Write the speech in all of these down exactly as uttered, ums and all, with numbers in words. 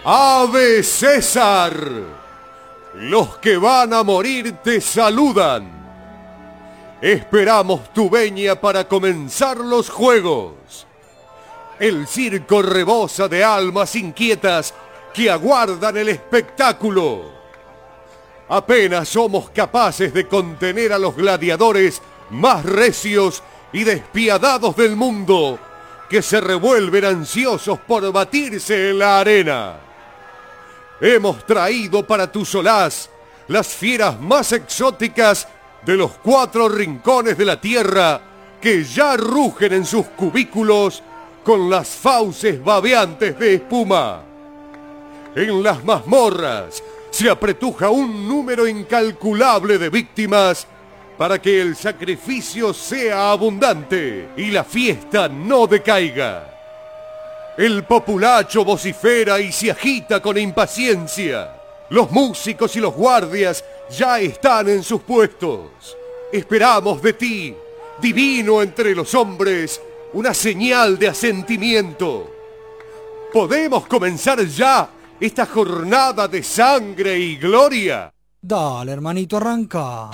Ave César. Los que van a morir te saludan. Esperamos tu venia para comenzar los juegos. El circo rebosa de almas inquietas que aguardan el espectáculo. Apenas somos capaces de contener a los gladiadores más recios y despiadados del mundo, que se revuelven ansiosos por batirse en la arena. Hemos traído para tu solaz las fieras más exóticas de los cuatro rincones de la tierra, que ya rugen en sus cubículos con las fauces babeantes de espuma. En las mazmorras se apretuja un número incalculable de víctimas para que el sacrificio sea abundante y la fiesta no decaiga. El populacho vocifera y se agita con impaciencia. Los músicos y los guardias ya están en sus puestos. Esperamos de ti, divino entre los hombres, una señal de asentimiento. ¿Podemos comenzar ya esta jornada de sangre y gloria? Dale, hermanito, arranca.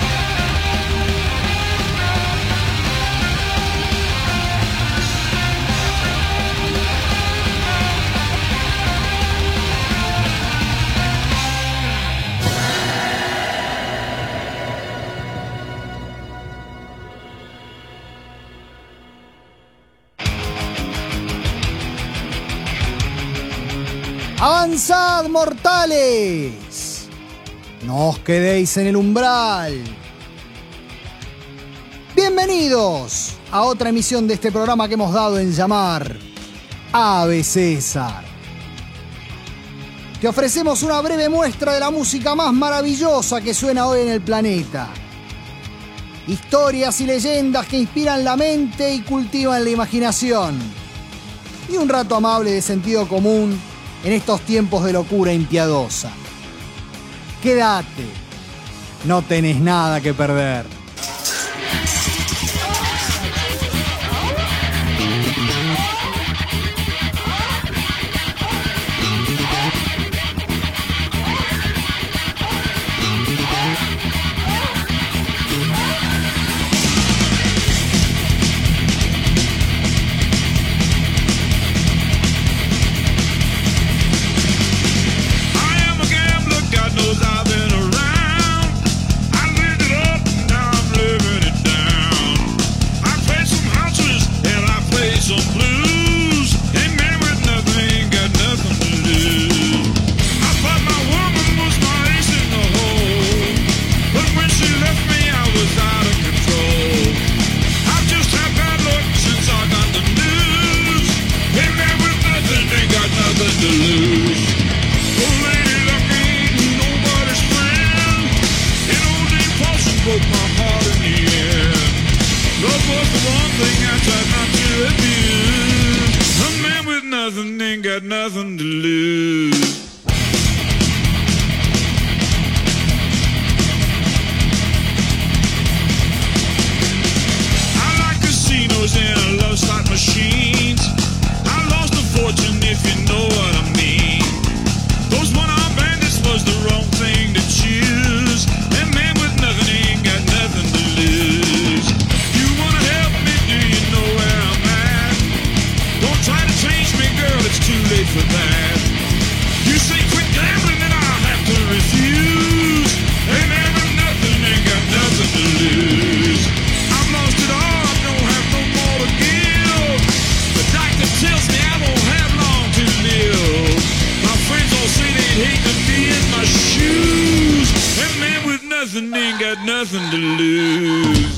¡Avanzad, mortales! No os quedéis en el umbral. Bienvenidos a otra emisión de este programa que hemos dado en llamar Ave César. Te ofrecemos una breve muestra de la música más maravillosa que suena hoy en el planeta. Historias y leyendas que inspiran la mente y cultivan la imaginación. Y un rato amable de sentido común en estos tiempos de locura impiadosa. Quédate, no tenés nada que perder. I've been around. I lived it up, now I'm living it down. I play some houses and I play some blues. And man with nothing ain't got nothing to lose. I thought my woman was my ace in the hole, but when she left me I was out of control. I've just had bad luck since I got the news. And man with nothing ain't got nothing to lose. Oh lady lucky ain't nobody's friend. And old Dave Paulson broke my heart in the end. Love was the one thing I tried not to abuse. A man with nothing ain't got nothing to lose. I like casinos and I love slot machines. I lost a fortune if you know what I mean. Those one-arm bandits was the wrong thing to choose. And man with nothing ain't got nothing to lose. You wanna help me, do you know where I'm at? Don't try to change me, girl, it's too late for that. You say quit gambling and I'll have to refuse. And man with nothing ain't got nothing to lose. I've lost it all, I don't have no more to give. The doctor tells me I won't have long to live. My friends all say they'd hate to be in my shoes. And man with nothing ain't got nothing to lose.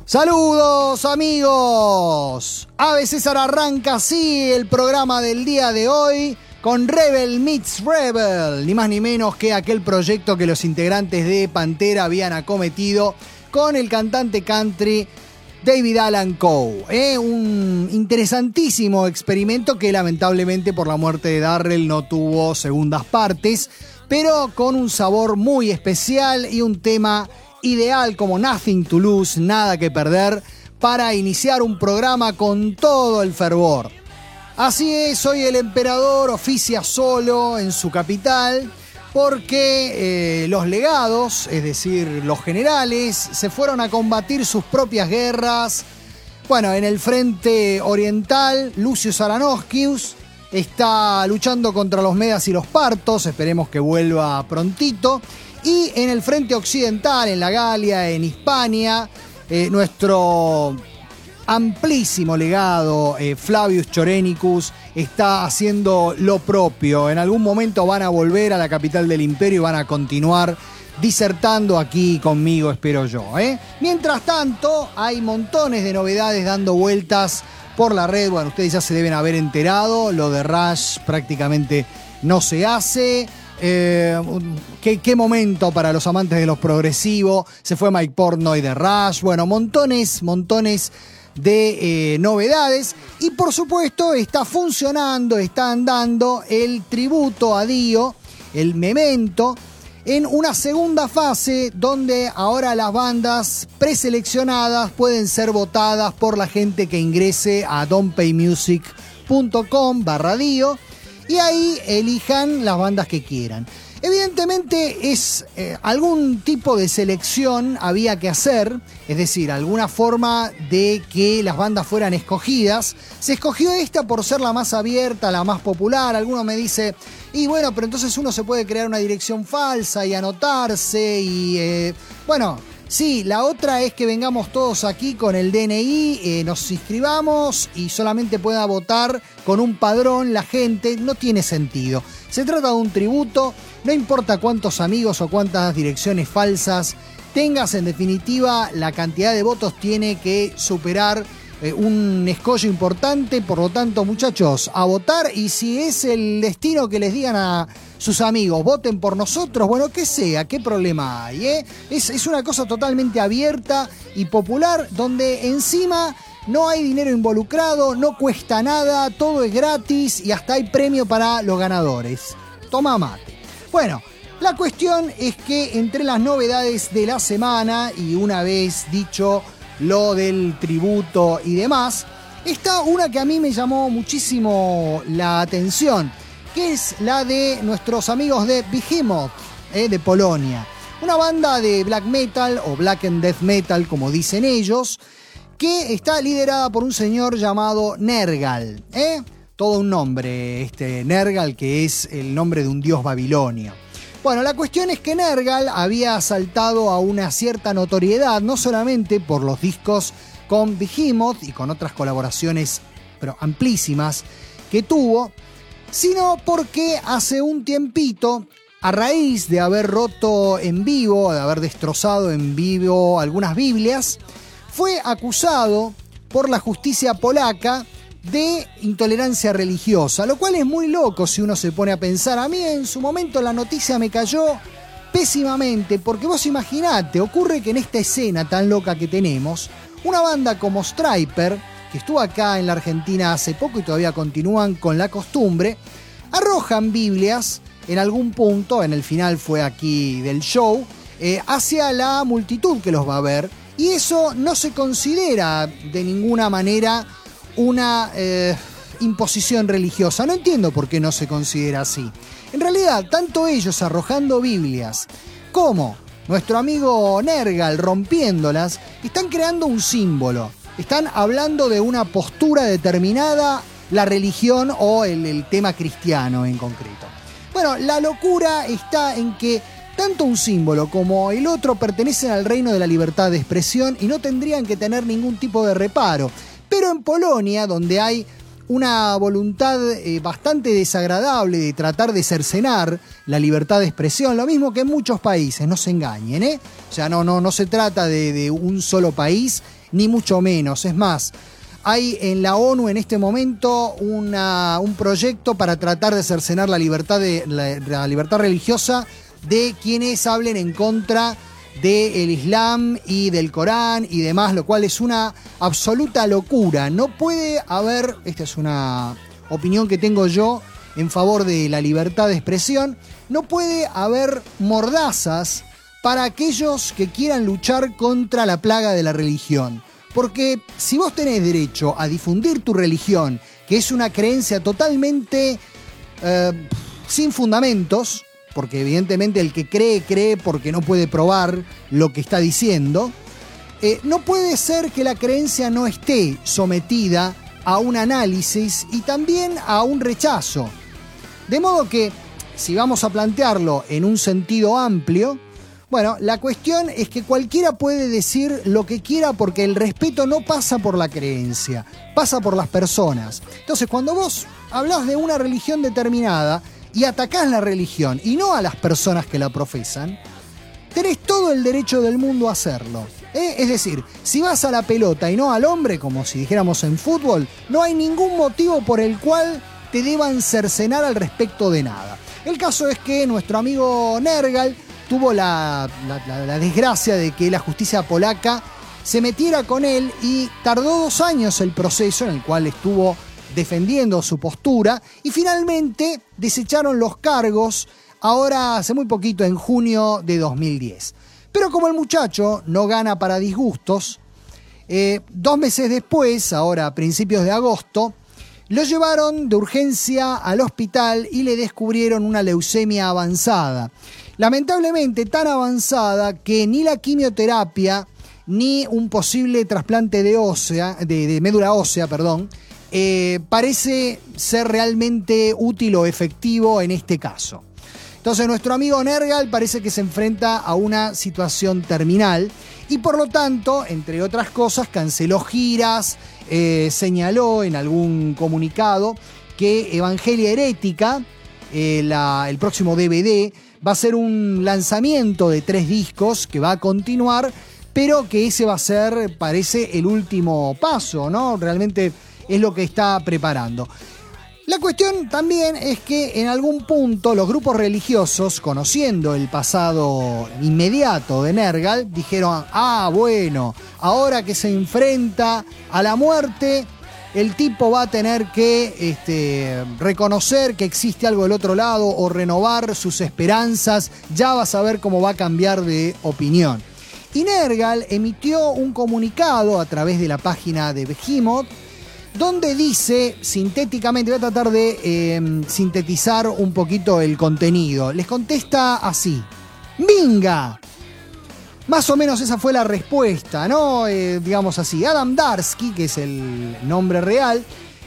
Saludos amigos, Ave César arranca así el programa del día de hoy con Rebel Meets Rebel, ni más ni menos que aquel proyecto que los integrantes de Pantera habían acometido con el cantante country David Alan Coe, ¿eh? Un interesantísimo experimento que lamentablemente por la muerte de Darrell no tuvo segundas partes, pero con un sabor muy especial y un tema ideal como Nothing to Lose, nada que perder, para iniciar un programa con todo el fervor. Así es, hoy el emperador oficia solo en su capital porque eh, los legados, es decir, los generales, se fueron a combatir sus propias guerras. Bueno, en el frente oriental, Lucius Aranowskius está luchando contra los medas y los partos, esperemos que vuelva prontito. Y en el frente occidental, en la Galia, en Hispania, eh, nuestro amplísimo legado, eh, Flavius Chorenicus, está haciendo lo propio. En algún momento van a volver a la capital del imperio y van a continuar disertando aquí conmigo, espero yo, ¿eh? Mientras tanto, hay montones de novedades dando vueltas por la red. Bueno, ustedes ya se deben haber enterado, lo de Rush prácticamente no se hace. Eh, ¿qué, qué momento para los amantes de los progresivos. Se fue Mike Portnoy de Rush. Bueno, montones, montones de eh, novedades. Y por supuesto está funcionando, está andando el tributo a Dio, el Memento, en una segunda fase donde ahora las bandas preseleccionadas pueden ser votadas por la gente que ingrese a don'tpaymusic punto com barra Dio. Y ahí elijan las bandas que quieran. Evidentemente es eh, algún tipo de selección había que hacer, es decir, alguna forma de que las bandas fueran escogidas. Se escogió esta por ser la más abierta, la más popular. Alguno me dice, y bueno, pero entonces uno se puede crear una dirección falsa y anotarse y eh, bueno... Sí, la otra es que vengamos todos aquí con el D N I, eh, nos inscribamos y solamente pueda votar con un padrón la gente. No tiene sentido. Se trata de un tributo, no importa cuántos amigos o cuántas direcciones falsas tengas, en definitiva la cantidad de votos tiene que superar eh, un escollo importante. Por lo tanto, muchachos, a votar, y si es el destino que les digan a sus amigos, voten por nosotros, bueno, que sea, qué problema hay, ¿eh? Es, es una cosa totalmente abierta y popular, donde encima no hay dinero involucrado, no cuesta nada, todo es gratis y hasta hay premio para los ganadores. Toma mate. Bueno, la cuestión es que entre las novedades de la semana, y una vez dicho lo del tributo y demás, está una que a mí me llamó muchísimo la atención, que es la de nuestros amigos de Behemoth, eh, de Polonia. Una banda de black metal o black and death metal, como dicen ellos, que está liderada por un señor llamado Nergal. ¿eh? Todo un nombre, este Nergal, que es el nombre de un dios babilonio. Bueno, la cuestión es que Nergal había saltado a una cierta notoriedad, no solamente por los discos con Behemoth y con otras colaboraciones, pero amplísimas, que tuvo, sino porque hace un tiempito, a raíz de haber roto en vivo, de haber destrozado en vivo algunas Biblias, fue acusado por la justicia polaca de intolerancia religiosa, lo cual es muy loco si uno se pone a pensar. A mí en su momento la noticia me cayó pésimamente, porque vos imaginate, ocurre que en esta escena tan loca que tenemos, una banda como Stryper, que estuvo acá en la Argentina hace poco y todavía continúan con la costumbre, arrojan Biblias en algún punto, en el final fue aquí del show, eh, hacia la multitud que los va a ver, y eso no se considera de ninguna manera una eh, imposición religiosa. No entiendo por qué no se considera así. En realidad, tanto ellos arrojando Biblias como nuestro amigo Nergal rompiéndolas, están creando un símbolo. Están hablando de una postura determinada, la religión o el, el tema cristiano en concreto. Bueno, la locura está en que tanto un símbolo como el otro pertenecen al reino de la libertad de expresión y no tendrían que tener ningún tipo de reparo. Pero en Polonia, donde hay una voluntad eh, bastante desagradable de tratar de cercenar la libertad de expresión, lo mismo que en muchos países, no se engañen, ¿eh? O sea, no, no, no se trata de, de un solo país, ni mucho menos. Es más, hay en la ONU en este momento una, un proyecto para tratar de cercenar la libertad, de, la, la libertad religiosa de quienes hablen en contra del Islam y del Corán y demás, lo cual es una absoluta locura. No puede haber, esta es una opinión que tengo yo en favor de la libertad de expresión, no puede haber mordazas para aquellos que quieran luchar contra la plaga de la religión. Porque si vos tenés derecho a difundir tu religión, que es una creencia totalmente eh, sin fundamentos, porque evidentemente el que cree, cree porque no puede probar lo que está diciendo, eh, no puede ser que la creencia no esté sometida a un análisis y también a un rechazo. De modo que, si vamos a plantearlo en un sentido amplio, bueno, la cuestión es que cualquiera puede decir lo que quiera porque el respeto no pasa por la creencia, pasa por las personas. Entonces, cuando vos hablás de una religión determinada y atacás la religión y no a las personas que la profesan, tenés todo el derecho del mundo a hacerlo. ¿eh? Es decir, si vas a la pelota y no al hombre, como si dijéramos en fútbol, no hay ningún motivo por el cual te deban cercenar al respecto de nada. El caso es que nuestro amigo Nergal tuvo la, la, la, la desgracia de que la justicia polaca se metiera con él y tardó dos años el proceso en el cual estuvo defendiendo su postura y finalmente desecharon los cargos ahora hace muy poquito, en junio de dos mil diez. Pero como el muchacho no gana para disgustos, eh, dos meses después, ahora a principios de agosto, lo llevaron de urgencia al hospital y le descubrieron una leucemia avanzada. Lamentablemente tan avanzada que ni la quimioterapia ni un posible trasplante de ósea, de, de médula ósea, perdón, eh, parece ser realmente útil o efectivo en este caso. Entonces nuestro amigo Nergal parece que se enfrenta a una situación terminal y por lo tanto, entre otras cosas, canceló giras, eh, señaló en algún comunicado que Evangelia Herética, eh, la, el próximo D V D, va a ser un lanzamiento de tres discos que va a continuar, pero que ese va a ser, parece, el último paso, ¿no? Realmente es lo que está preparando. La cuestión también es que en algún punto los grupos religiosos, conociendo el pasado inmediato de Nergal, dijeron, ah, bueno, ahora que se enfrenta a la muerte, el tipo va a tener que este, reconocer que existe algo del otro lado o renovar sus esperanzas, ya va a saber cómo va a cambiar de opinión. Y Nergal emitió un comunicado a través de la página de Behemoth, donde dice, sintéticamente, voy a tratar de eh, sintetizar un poquito el contenido. Les contesta así: ¡Minga! Más o menos esa fue la respuesta, ¿no? Eh, digamos así. Adam Darsky, que es el nombre real,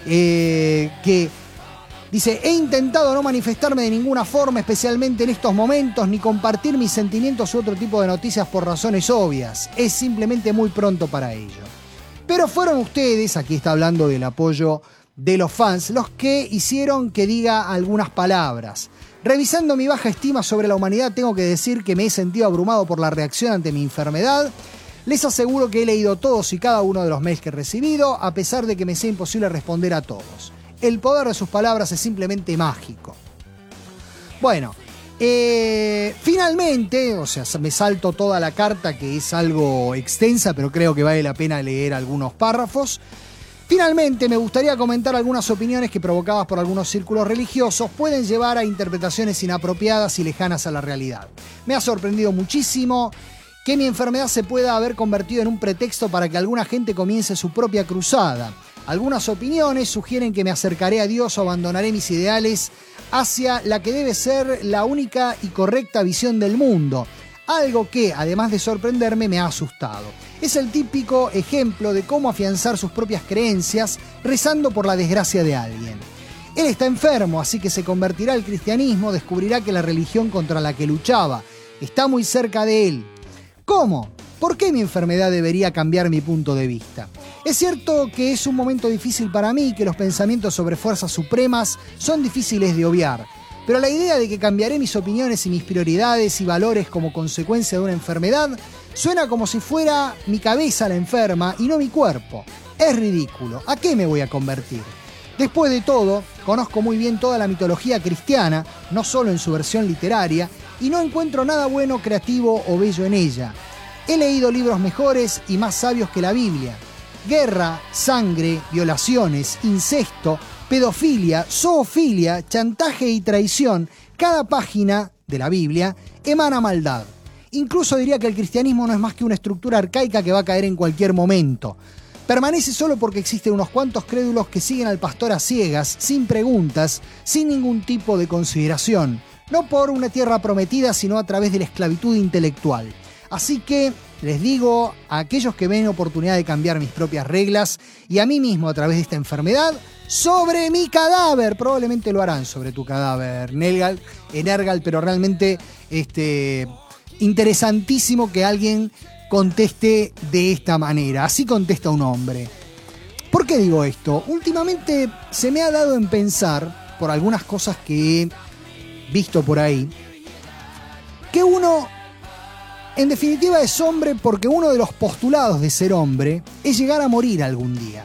eh, que dice: he intentado no manifestarme de ninguna forma, especialmente en estos momentos, ni compartir mis sentimientos u otro tipo de noticias por razones obvias. Es simplemente muy pronto para ello. Pero fueron ustedes, aquí está hablando del apoyo de los fans, los que hicieron que diga algunas palabras. Revisando mi baja estima sobre la humanidad, tengo que decir que me he sentido abrumado por la reacción ante mi enfermedad. Les aseguro que he leído todos y cada uno de los mails que he recibido, a pesar de que me sea imposible responder a todos. El poder de sus palabras es simplemente mágico. Bueno, eh, finalmente, o sea, me salto toda la carta, que es algo extensa, pero creo que vale la pena leer algunos párrafos. Finalmente, me gustaría comentar algunas opiniones que, provocadas por algunos círculos religiosos, pueden llevar a interpretaciones inapropiadas y lejanas a la realidad. Me ha sorprendido muchísimo que mi enfermedad se pueda haber convertido en un pretexto para que alguna gente comience su propia cruzada. Algunas opiniones sugieren que me acercaré a Dios o abandonaré mis ideales hacia la que debe ser la única y correcta visión del mundo. Algo que, además de sorprenderme, me ha asustado. Es el típico ejemplo de cómo afianzar sus propias creencias rezando por la desgracia de alguien. Él está enfermo, así que se convertirá al cristianismo, descubrirá que la religión contra la que luchaba está muy cerca de él. ¿Cómo? ¿Por qué mi enfermedad debería cambiar mi punto de vista? Es cierto que es un momento difícil para mí y que los pensamientos sobre fuerzas supremas son difíciles de obviar. pero la idea de que cambiaré mis opiniones y mis prioridades y valores como consecuencia de una enfermedad suena como si fuera mi cabeza la enferma y no mi cuerpo. Es ridículo. ¿A qué me voy a convertir? Después de todo, conozco muy bien toda la mitología cristiana, no solo en su versión literaria, y no encuentro nada bueno, creativo o bello en ella. He leído libros mejores y más sabios que la Biblia. Guerra, sangre, violaciones, incesto, pedofilia, zoofilia, chantaje y traición. Cada página de la Biblia emana maldad. Incluso diría que el cristianismo no es más que una estructura arcaica que va a caer en cualquier momento. Permanece solo porque existen unos cuantos crédulos que siguen al pastor a ciegas, sin preguntas, sin ningún tipo de consideración. No por una tierra prometida, sino a través de la esclavitud intelectual. Así que les digo a aquellos que ven oportunidad de cambiar mis propias reglas y a mí mismo a través de esta enfermedad, sobre mi cadáver. Probablemente lo harán sobre tu cadáver, Nergal, Nergal, pero realmente este, interesantísimo que alguien conteste de esta manera. Así contesta un hombre. ¿Por qué digo esto? Últimamente se me ha dado en pensar, por algunas cosas que he visto por ahí, que uno, en definitiva, es hombre porque uno de los postulados de ser hombre es llegar a morir algún día.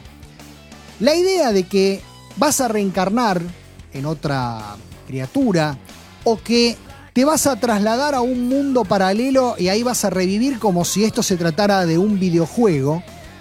La idea de que vas a reencarnar en otra criatura o que te vas a trasladar a un mundo paralelo y ahí vas a revivir como si esto se tratara de un videojuego,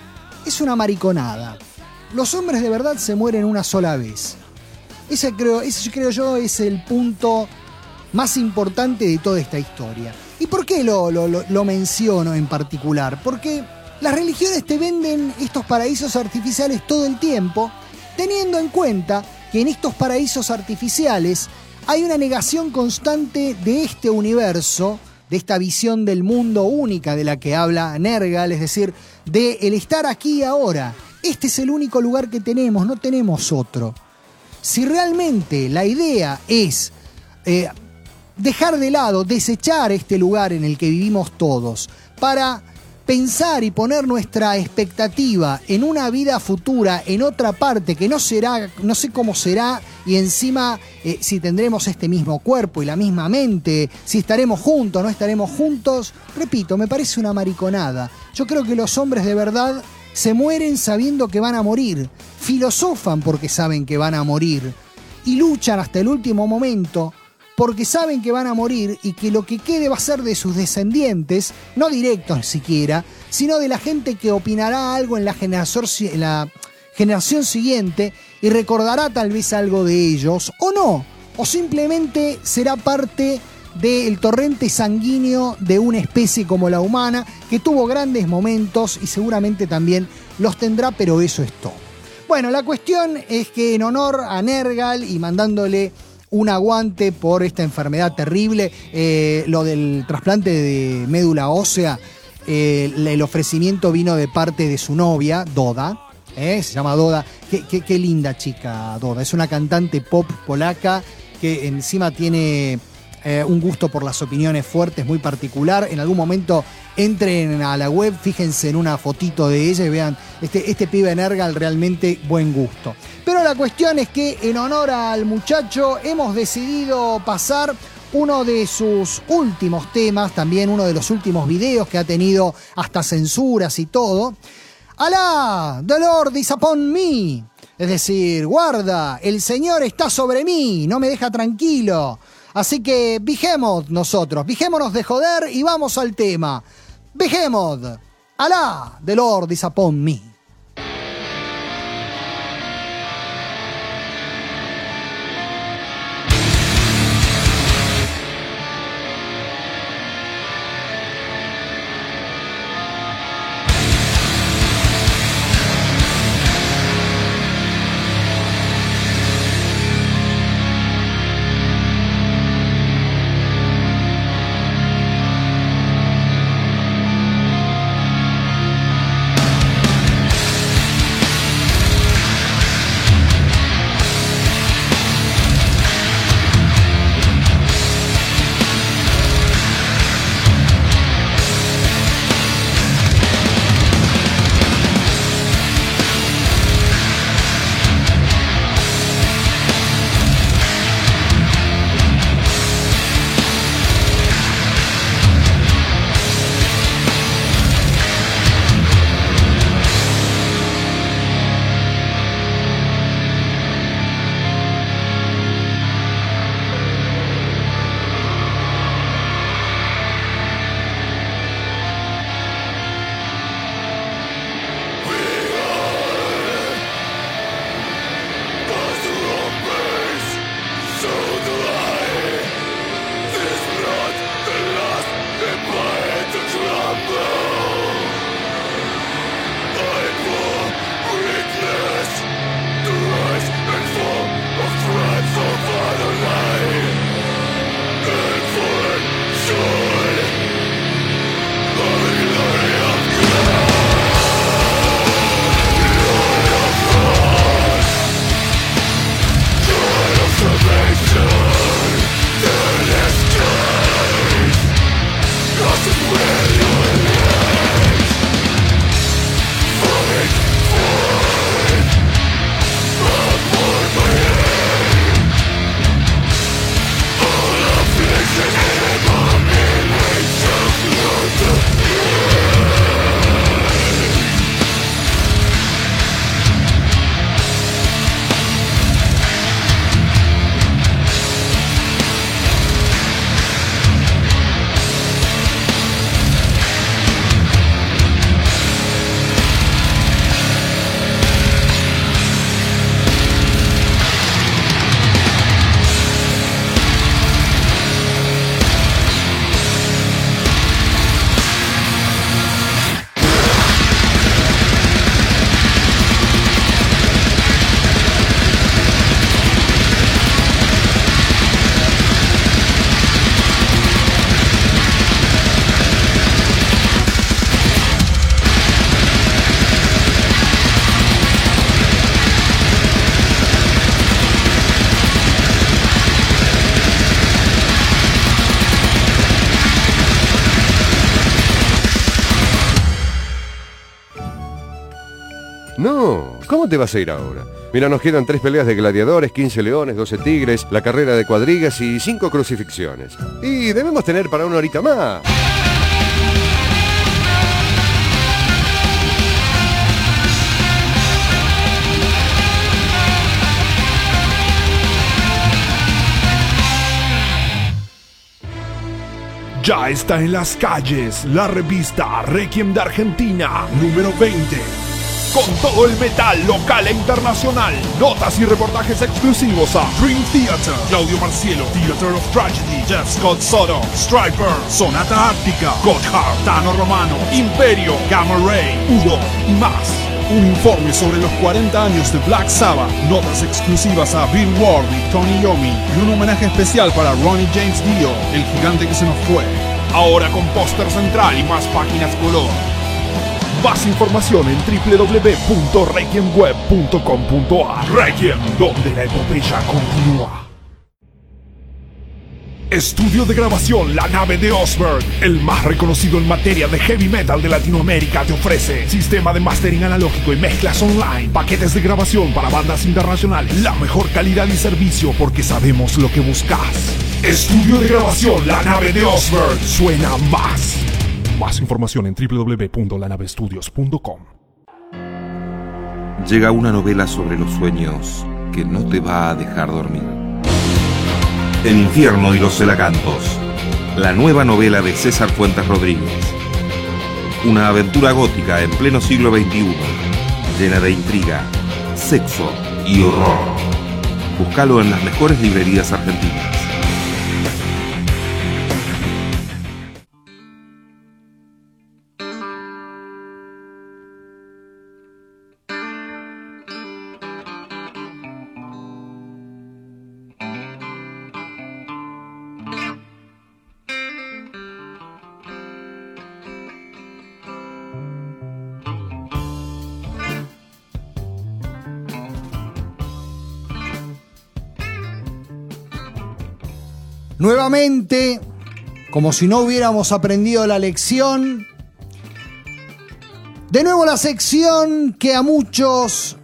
es una mariconada. Los hombres de verdad se mueren una sola vez. Ese creo, ese creo yo es el punto más importante de toda esta historia. ¿Y por qué lo, lo, lo menciono en particular? Porque las religiones te venden estos paraísos artificiales todo el tiempo, teniendo en cuenta que en estos paraísos artificiales hay una negación constante de este universo, de esta visión del mundo única de la que habla Nergal, es decir, de el estar aquí y ahora. Este es el único lugar que tenemos, no tenemos otro. Si realmente la idea es eh, dejar de lado, desechar este lugar en el que vivimos todos, para pensar y poner nuestra expectativa en una vida futura, en otra parte que no será, no sé cómo será, y encima eh, si tendremos este mismo cuerpo y la misma mente, si estaremos juntos, no estaremos juntos, repito, me parece una mariconada. Yo creo que los hombres de verdad se mueren sabiendo que van a morir, filosofan porque saben que van a morir y luchan hasta el último momento porque saben que van a morir y que lo que quede va a ser de sus descendientes, no directos siquiera, sino de la gente que opinará algo en la generación, en la generación siguiente y recordará tal vez algo de ellos, o no, o simplemente será parte del torrente sanguíneo de una especie como la humana, que tuvo grandes momentos y seguramente también los tendrá, pero eso es todo. Bueno, la cuestión es que en honor a Nergal y mandándole un aguante por esta enfermedad terrible, eh, lo del trasplante de médula ósea, eh, el ofrecimiento vino de parte de su novia, Doda, eh, se llama Doda, qué, qué, qué linda chica Doda, es una cantante pop polaca que encima tiene eh, un gusto por las opiniones fuertes muy particular. En algún momento entren a la web, fíjense en una fotito de ella y vean, este, este pibe Nergal realmente buen gusto. Pero la cuestión es que en honor al muchacho hemos decidido pasar uno de sus últimos temas, también uno de los últimos videos que ha tenido hasta censuras y todo. Alá, the Lord is upon me. Es decir, guarda, el Señor está sobre mí, no me deja tranquilo. Así que Behemoth nosotros, bijémonos de joder y vamos al tema. Behemoth, Alá, the Lord is upon me. ¿Cómo te vas a ir ahora? Mira, nos quedan tres peleas de gladiadores, quince leones, doce tigres, la carrera de cuadrigas y cinco crucifixiones. Y debemos tener para una horita más. Ya está en las calles la revista Requiem de Argentina, número veinte. Con todo el metal local e internacional. Notas y reportajes exclusivos a Dream Theater, Claudio Marcielo, Theater of Tragedy, Jeff Scott Soto, Striper, Sonata Ártica, Gotthard, Tano Romano, Imperio, Gamma Ray, Hugo y más. Un informe sobre los cuarenta años de Black Sabbath, notas exclusivas a Bill Ward y Tony Iommi y un homenaje especial para Ronnie James Dio, el gigante que se nos fue. Ahora con póster central y más páginas color. Más información en doble u doble u doble u punto requiem web punto com punto a r. Requiem, donde la epopeya continúa. Estudio de grabación La Nave de Osberg, el más reconocido en materia de heavy metal de Latinoamérica, te ofrece sistema de mastering analógico y mezclas online, paquetes de grabación para bandas internacionales, la mejor calidad y servicio porque sabemos lo que buscas. Estudio de grabación La Nave de Osberg, suena más. Más información en doble u doble u doble u punto la nave estudios punto com. Llega una novela sobre los sueños que no te va a dejar dormir. El infierno y los celacantos, la nueva novela de César Fuentes Rodríguez. Una aventura gótica en pleno siglo veintiuno, llena de intriga, sexo y horror. Búscalo en las mejores librerías argentinas. Nuevamente, como si no hubiéramos aprendido la lección, de nuevo la sección que a muchos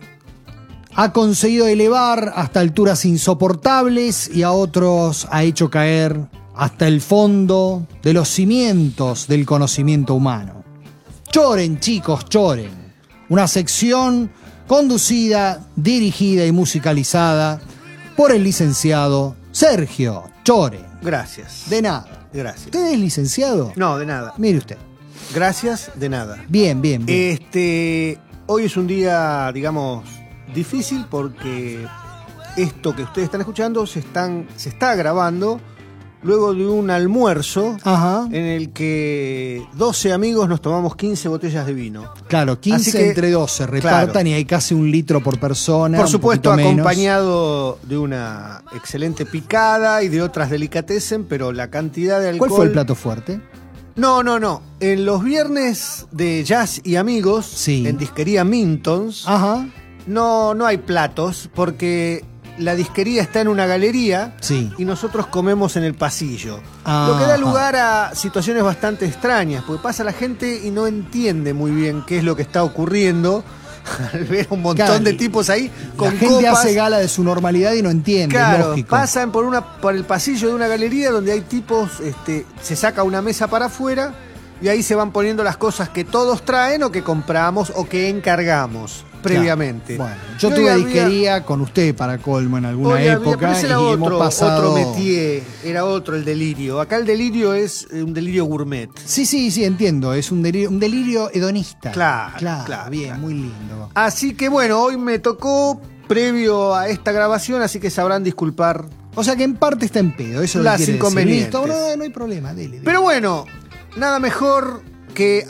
ha conseguido elevar hasta alturas insoportables y a otros ha hecho caer hasta el fondo de los cimientos del conocimiento humano. Choren, chicos, choren. Una sección conducida, dirigida y musicalizada por el licenciado Sergio Choren. Gracias. De nada. Gracias. ¿Usted es licenciado? No, de nada. Mire usted. Gracias, de nada. Bien, bien, bien. Este, hoy es un día, digamos, difícil porque esto que ustedes están escuchando se, están, se está grabando luego de un almuerzo Ajá. en el que doce amigos nos tomamos quince botellas de vino. Claro, quince que, entre doce repartan, claro, y hay casi un litro por persona. Por supuesto, acompañado de una excelente picada y de otras delicatessen, pero la cantidad de alcohol... ¿Cuál fue el plato fuerte? No, no, no. En los viernes de Jazz y Amigos, sí, en disquería Mintons, ajá, no, no hay platos porque la disquería está en una galería, sí, y nosotros comemos en el pasillo. Ah, lo que da lugar a situaciones bastante extrañas, porque pasa la gente y no entiende muy bien qué es lo que está ocurriendo al ver un montón, claro, de tipos ahí con la gente copas. Hace gala de su normalidad y no entiende, claro, lógico. Pasan por una por el pasillo de una galería donde hay tipos, este, se saca una mesa para afuera y ahí se van poniendo las cosas que todos traen o que compramos o que encargamos previamente. Claro. Bueno, yo tuve había... disquería con usted para colmo en alguna Oye, época y era otro, hemos pasado... otro métier, era otro el delirio. Acá el delirio es un delirio gourmet. Sí, sí, sí, entiendo. Es un delirio, un delirio hedonista. Claro, claro, claro bien, claro. Muy lindo. Así que bueno, hoy me tocó previo a esta grabación, así que sabrán disculpar. O sea que en parte está en pedo, eso las quiere inconvenientes. Decir. Listo, no, no hay problema, dele, dele. Pero bueno, nada mejor que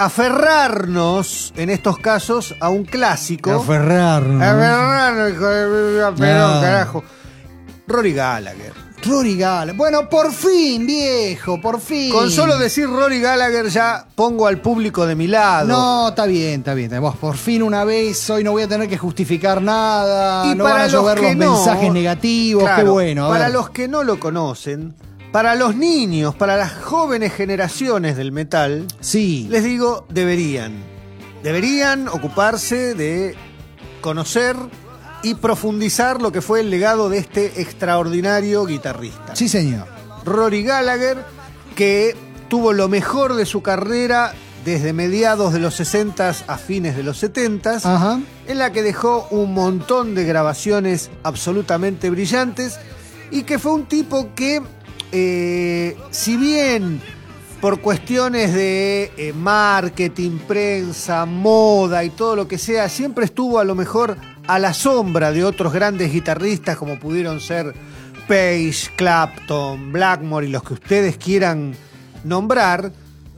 aferrarnos en estos casos a un clásico. Aferrarnos. Aferrarnos, hijo de perdón, carajo. Rory Gallagher. Rory Gallagher. Bueno, por fin, viejo, por fin. Con solo decir Rory Gallagher ya pongo al público de mi lado. No, está bien, está bien. Vos, por fin una vez, hoy no voy a tener que justificar nada. Y no van a llover los no, mensajes negativos. Claro, qué bueno. Para ver. los que no lo conocen, para los niños, para las jóvenes generaciones del metal, sí, les digo, deberían. Deberían ocuparse de conocer y profundizar lo que fue el legado de este extraordinario guitarrista. Sí, señor. Rory Gallagher, que tuvo lo mejor de su carrera desde mediados de los sesentas a fines de los setentas, Ajá. en la que dejó un montón de grabaciones absolutamente brillantes y que fue un tipo que, eh, si bien por cuestiones de eh, marketing, prensa, moda y todo lo que sea, siempre estuvo a lo mejor a la sombra de otros grandes guitarristas como pudieron ser Page, Clapton, Blackmore y los que ustedes quieran nombrar,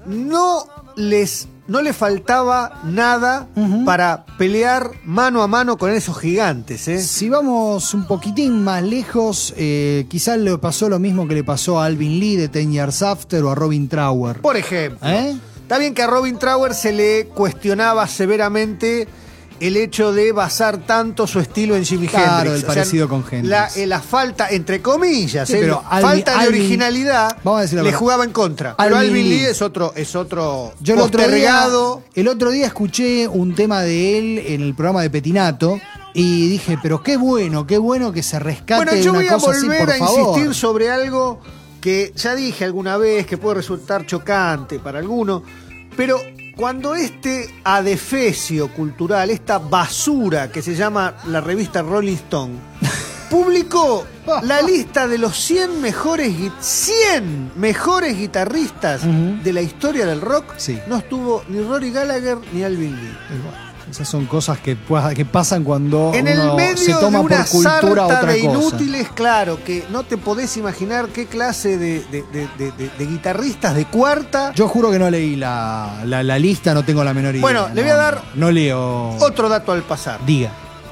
no les no le faltaba nada uh-huh. para pelear mano a mano con esos gigantes, ¿eh? Si vamos un poquitín más lejos, eh, quizás le pasó lo mismo que le pasó a Alvin Lee de Ten Years After o a Robin Trower. Por ejemplo. ¿Eh? Está bien que a Robin Trower se le cuestionaba severamente el hecho de basar tanto su estilo en Jimi claro, Hendrix. el parecido o sea, con Hendrix. La, eh, la falta, entre comillas, sí, eh, pero falta Alvin, de Alvin, originalidad le verdad. jugaba en contra. Alvin pero Alvin Lee, Lee es otro, es otro Yo el otro, día, postergado. el otro día escuché un tema de él en el programa de Petinato y dije, pero qué bueno, qué bueno que se rescate bueno, yo una voy a cosa así, volver por a favor. insistir sobre algo que ya dije alguna vez, que puede resultar chocante para alguno, pero cuando este adefesio cultural, esta basura que se llama la revista Rolling Stone, publicó la lista de los cien mejores, cien mejores guitarristas uh-huh. de la historia del rock, sí. no estuvo ni Rory Gallagher ni Alvin Lee. Esas son cosas que, que pasan cuando en uno el medio se toma de una por cultura sarta otra de cosa. Inútiles, claro, que no te podés imaginar qué clase de, de, de, de, de, de guitarristas de cuarta. Yo juro que no leí la, la, la lista, no tengo la menor idea. Bueno, no, le voy a dar no leo otro dato al pasar. Diga.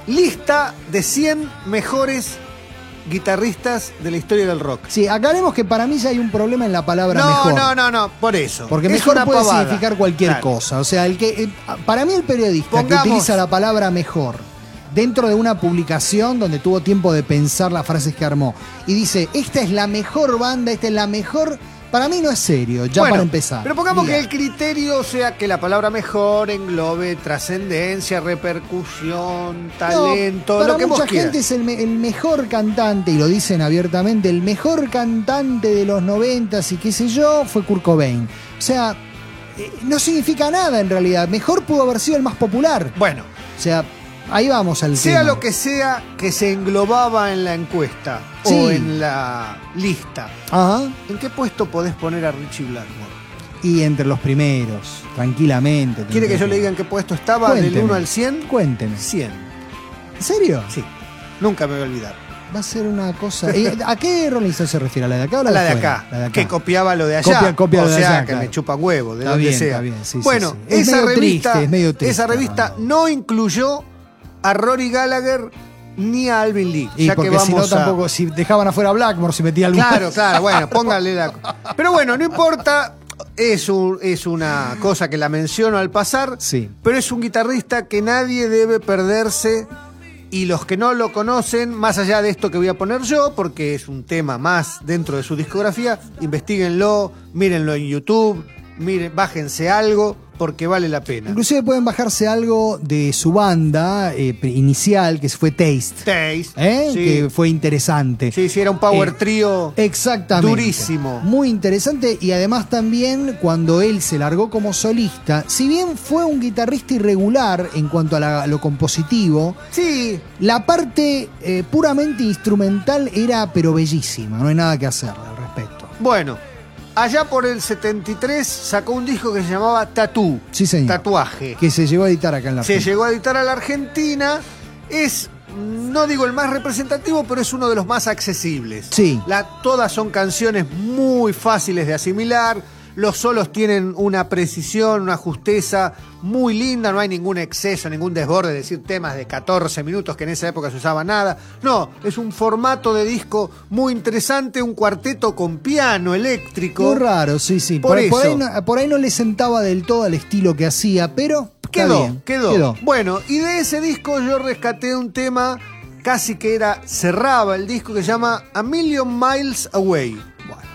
Lista de cien mejores guitarristas de la historia del rock. Sí, aclaremos que para mí ya hay un problema en la palabra no, mejor. No, no, no, por eso. Porque es mejor una puede pavada. significar cualquier claro. cosa. O sea, el que eh, para mí el periodista Pongamos, que utiliza la palabra mejor dentro de una publicación donde tuvo tiempo de pensar las frases que armó y dice, esta es la mejor banda, esta es la mejor... Para mí no es serio, ya bueno, para empezar. Pero pongamos Diga. que el criterio sea que la palabra mejor englobe trascendencia, repercusión, talento, no, para lo que mucha vos quieras. gente es el, me, el mejor cantante, y lo dicen abiertamente, el mejor cantante de los noventas y qué sé yo, fue Kurt Cobain. O sea, eh, no significa nada en realidad. Mejor pudo haber sido el más popular. Bueno. O sea, ahí vamos al sea tema. lo que sea que se englobaba en la encuesta sí. o en la lista. Ajá. ¿En qué puesto podés poner a Richie Blackmore? Y entre los primeros, tranquilamente. ¿Quiere que yo le diga en qué puesto estaba? Cuénteme. ¿Del uno al cien? Cuénteme. cien. ¿En serio? Sí. Nunca me voy a olvidar. Va a ser una cosa... ¿A qué Rolling Stone se refiere? ¿A la de acá o la, la de, de afuera? acá? La de acá. Que copiaba lo de allá. Copia, copia o lo de sea, allá, que claro. me chupa huevo, de está donde bien, sea. Está bien, sí, bueno, sí, sí. Es esa medio revista, triste, es medio triste, esa revista no. no incluyó a Rory Gallagher ni a Alvin Lee. Y ya porque que vamos si no a... tampoco, si dejaban afuera a Blackmore, si metía algún... Claro, claro, bueno, póngale la... Pero bueno, no importa, es, un, es una cosa que la menciono al pasar, sí. pero es un guitarrista que nadie debe perderse, y los que no lo conocen, más allá de esto que voy a poner yo, porque es un tema más dentro de su discografía, investíguenlo, mírenlo en YouTube, miren, bájense algo, porque vale la pena. Inclusive pueden bajarse algo de su banda eh, inicial, que fue Taste. Taste, ¿Eh? sí. Que fue interesante. Sí, sí, era un power eh, trío exactamente. durísimo. Muy interesante, y además también cuando él se largó como solista, si bien fue un guitarrista irregular en cuanto a, la, a lo compositivo, sí, la parte eh, puramente instrumental era pero bellísima, no hay nada que hacerle al respecto. bueno, allá por el setenta y tres sacó un disco que se llamaba Tattoo. Sí, señor. Tatuaje. Que se llegó a editar acá en la Se Argentina. llegó a editar a la Argentina. Es, no digo el más representativo, pero es uno de los más accesibles. Sí. La, todas son canciones muy fáciles de asimilar. Los solos tienen una precisión, una justeza muy linda. No hay ningún exceso, ningún desborde, es decir, temas de catorce minutos que en esa época se usaba nada. No, es un formato de disco muy interesante, un cuarteto con piano eléctrico. Muy raro, sí, sí. Por Por, por, eso. ahí no, por ahí no le sentaba del todo al estilo que hacía, pero Quedó, está bien, quedó, quedó. Bueno, y de ese disco yo rescaté un tema casi que era, cerraba el disco, que se llama A Million Miles Away. Bueno,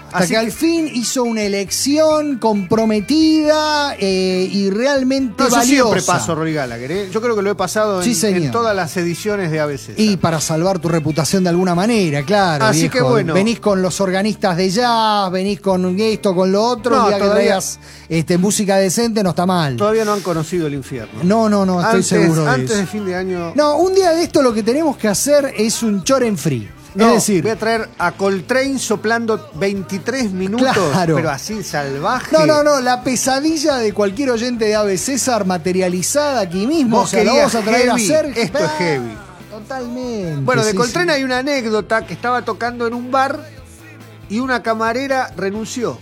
Hasta Así que, al fin hizo una elección comprometida eh, y realmente No, yo valiosa. siempre paso Rory Gallagher, ¿eh? Yo creo que lo he pasado Sí, en, señor. en todas las ediciones de A B C. Y para salvar tu reputación de alguna manera, claro. Así viejo. que bueno. Venís con los organistas de jazz, venís con esto, con lo otro. No, un día que todavía- traigas este, música decente no está mal. Todavía no han conocido el infierno. No, no, no, estoy antes, seguro de Antes eso. de fin de año. No, un día de esto lo que tenemos que hacer es un choren free. No, es decir, voy a traer a Coltrane soplando veintitrés minutos, Claro. pero así salvaje. no, no, no, la pesadilla de cualquier oyente de Ave César materializada aquí mismo. Vos O sea, lo querías vamos a traer heavy, a Sergio. esto es Ah, heavy. Totalmente. Bueno, de sí, Coltrane sí. hay una anécdota que estaba tocando en un bar y una camarera renunció.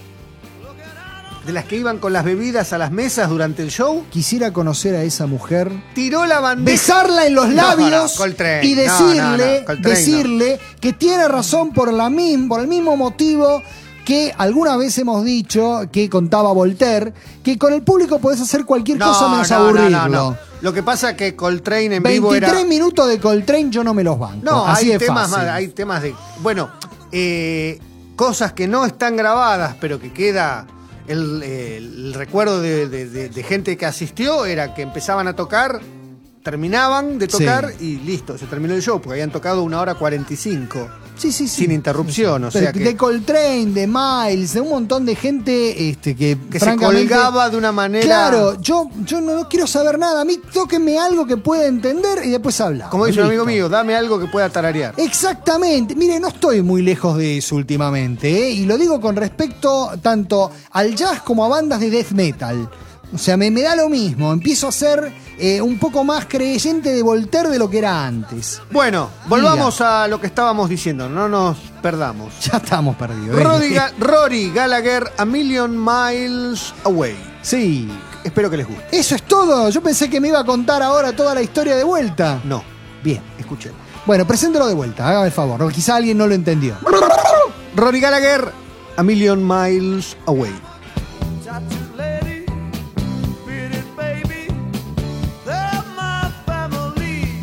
De las que iban con las bebidas a las mesas durante el show, Quisiera conocer a esa mujer, tiró la bandeja. besarla en los No, labios no, Coltrane. y No, decirle, no, no, Coltrane decirle que tiene razón por, la misma, por el mismo motivo que alguna vez hemos dicho, que contaba Voltaire, que con el público podés hacer cualquier No, cosa menos no, no, aburrirlo. no, no. Lo que pasa es que Coltrane en vivo veintitrés era. minutos de Coltrane yo no me los banco. No, así hay de temas, fácil. más, hay temas de. Bueno, eh, cosas que no están grabadas, pero que queda el, el recuerdo de, de- de- de gente que asistió, era que empezaban a tocar, terminaban de tocar y listo, se terminó el show, porque habían tocado una hora cuarenta y cinco. Sí, sí, sí. sin interrupción, o sea de, que- de Coltrane, de Miles, de un montón de gente este, que, Que se francamente, colgaba de una manera. Claro, yo, yo no, no quiero saber nada. A mí tóquenme algo que pueda entender y después hablar. Como dice un Listo. amigo mío, dame algo que pueda tararear. Exactamente. Mire, no estoy muy lejos de eso últimamente, ¿eh? Y lo digo con respecto tanto al jazz como a bandas de death metal. O sea, me, me da lo mismo. Empiezo a ser eh, un poco más creyente de Voltaire de lo que era antes. Bueno, volvamos a lo que estábamos diciendo, no nos perdamos. Ya estamos perdidos. ¿eh? Rory, Ga- Rory Gallagher, A Million Miles Away. Sí. Espero que les guste. Eso es todo. Yo pensé que me iba a contar ahora toda la historia de vuelta. No, Bien. escuchemos. Bueno, preséntelo de vuelta, hágame el favor. O quizá alguien no lo entendió. Rory Gallagher, A Million Miles Away. Tattooed lady, bearded baby, they're my family.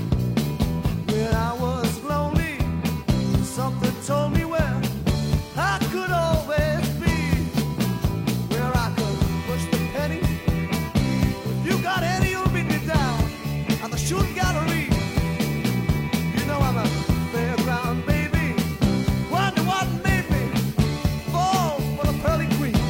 When I was lonely, something told me where I could always be, where I could push the penny. If you got any, you'll beat me down at the shooting gallery. You know I'm a fairground baby. Wonder what made me fall for the pearly queen.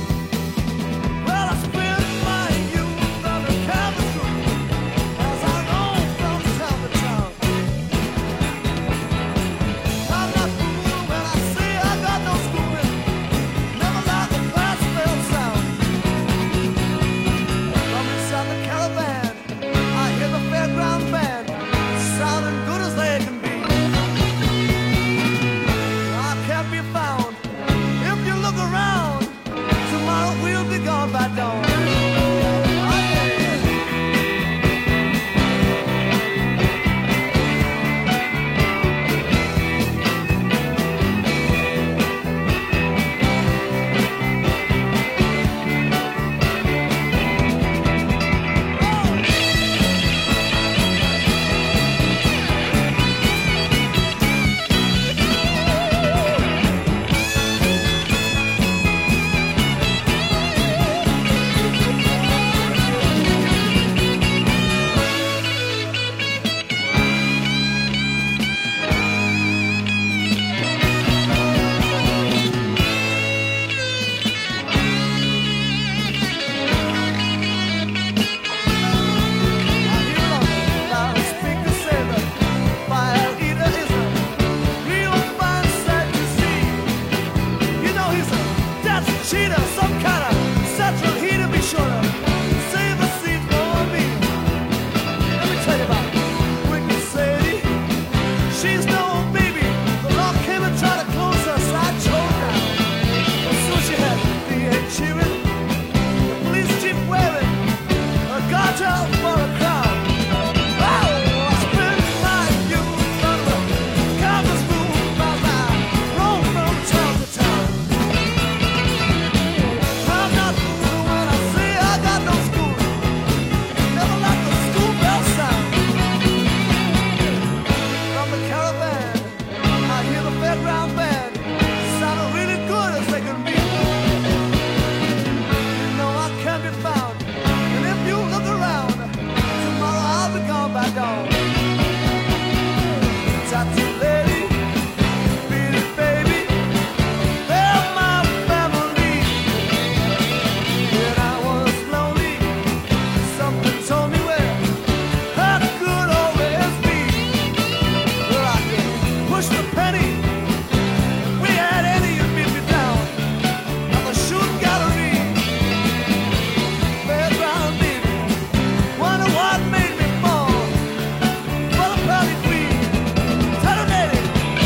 Danny, we had Eddie, you beat me down. I'm a shooting gallery, fairground baby. Wonder what made me fall for the Pally Queen. Tell him, Eddie.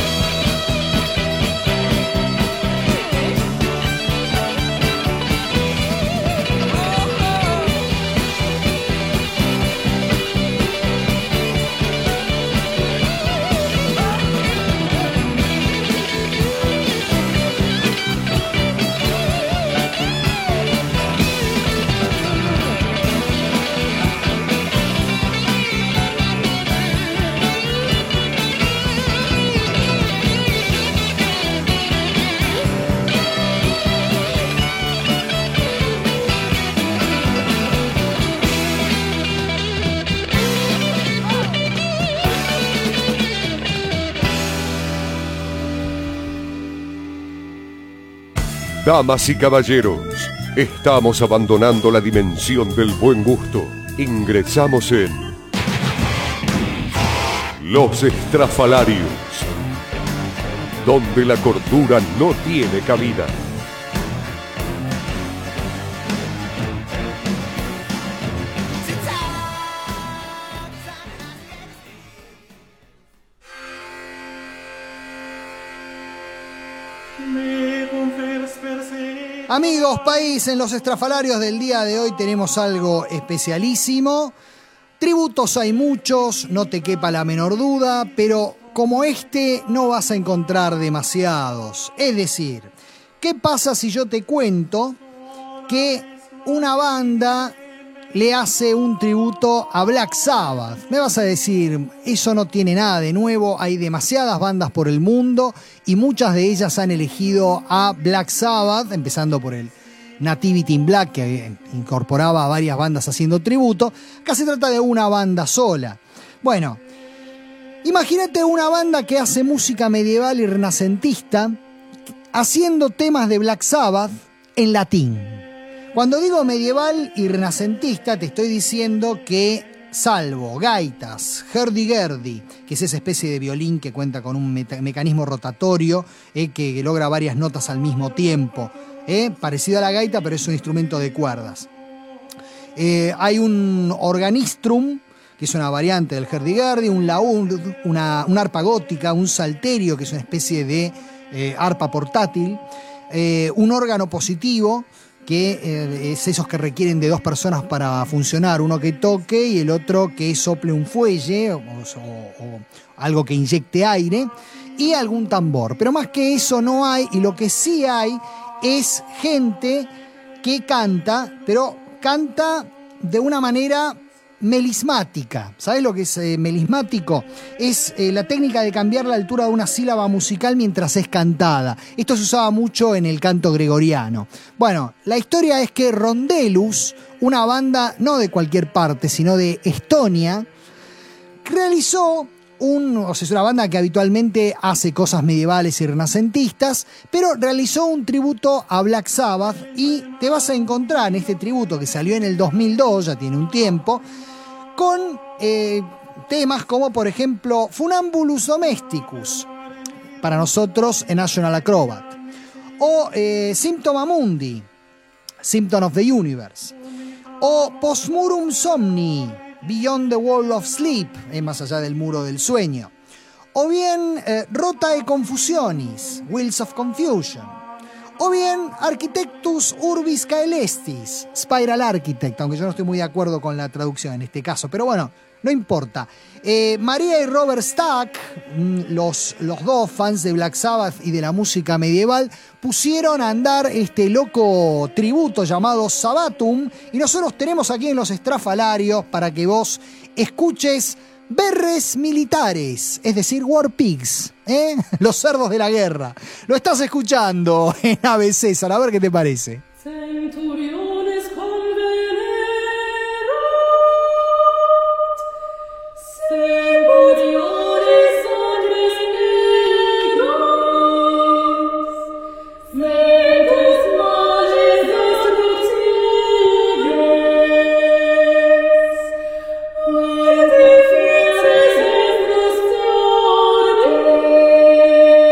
Damas y caballeros, estamos abandonando la dimensión del buen gusto. Ingresamos en Los Estrafalarios, donde la cordura no tiene cabida. Amigos, país, en los estrafalarios del día de hoy tenemos algo especialísimo. Tributos hay muchos, no te quepa la menor duda, pero como este no vas a encontrar demasiados. Es decir, ¿qué pasa si yo te cuento que una banda le hace un tributo a Black Sabbath? Me vas a decir, eso no tiene nada de nuevo, hay demasiadas bandas por el mundo y muchas de ellas han elegido a Black Sabbath, empezando por el Nativity in Black, que incorporaba a varias bandas haciendo tributo. Acá se trata de una banda sola. Bueno, imagínate una banda que hace música medieval y renacentista haciendo temas de Black Sabbath en latín. Cuando digo medieval y renacentista, te estoy diciendo que, salvo gaitas, hurdy-gurdy, que es esa especie de violín que cuenta con un meta- mecanismo rotatorio eh, que, que logra varias notas al mismo tiempo, eh, parecido a la gaita, pero es un instrumento de cuerdas. Eh, hay un organistrum, que es una variante del hurdy-gurdy, un laúd, una, una arpa gótica, un salterio, que es una especie de eh, arpa portátil, eh, un órgano positivo, que eh, es esos que requieren de dos personas para funcionar, uno que toque y el otro que sople un fuelle o, o, o algo que inyecte aire, y algún tambor. Pero más que eso no hay, y lo que sí hay es gente que canta, pero canta de una manera melismática. ¿Sabes lo que es eh, melismático? Es eh, la técnica de cambiar la altura de una sílaba musical mientras es cantada. Esto se usaba mucho en el canto gregoriano. Bueno, la historia es que Rondelus, una banda no de cualquier parte, sino de Estonia, realizó un, o sea, es una banda que habitualmente hace cosas medievales y renacentistas, pero realizó un tributo a Black Sabbath, y te vas a encontrar en este tributo que salió en el dos mil dos, ya tiene un tiempo, con eh, temas como, por ejemplo, Funambulus Domesticus, para nosotros en National Acrobat, o eh, Symptoma Mundi, Symptom of the Universe, o Postmurum Somni, Beyond the Wall of Sleep, eh, más allá del muro del sueño, o bien eh, Rotae Confusionis, Wheels of Confusion, o bien Architectus Urbis Caelestis, Spiral Architect, aunque yo no estoy muy de acuerdo con la traducción en este caso, pero bueno, no importa. Eh, María y Robert Stack, los, los dos fans de Black Sabbath y de la música medieval, pusieron a andar este loco tributo llamado Sabbatum, y nosotros tenemos aquí en los estrafalarios para que vos escuches Berres Militares, es decir, War Pigs, ¿eh? Los cerdos de la guerra. Lo estás escuchando en A B César, a ver qué te parece. Centuriones convenerat, centuriones hombres negros, metus males destructives, arte fieres et nostrones,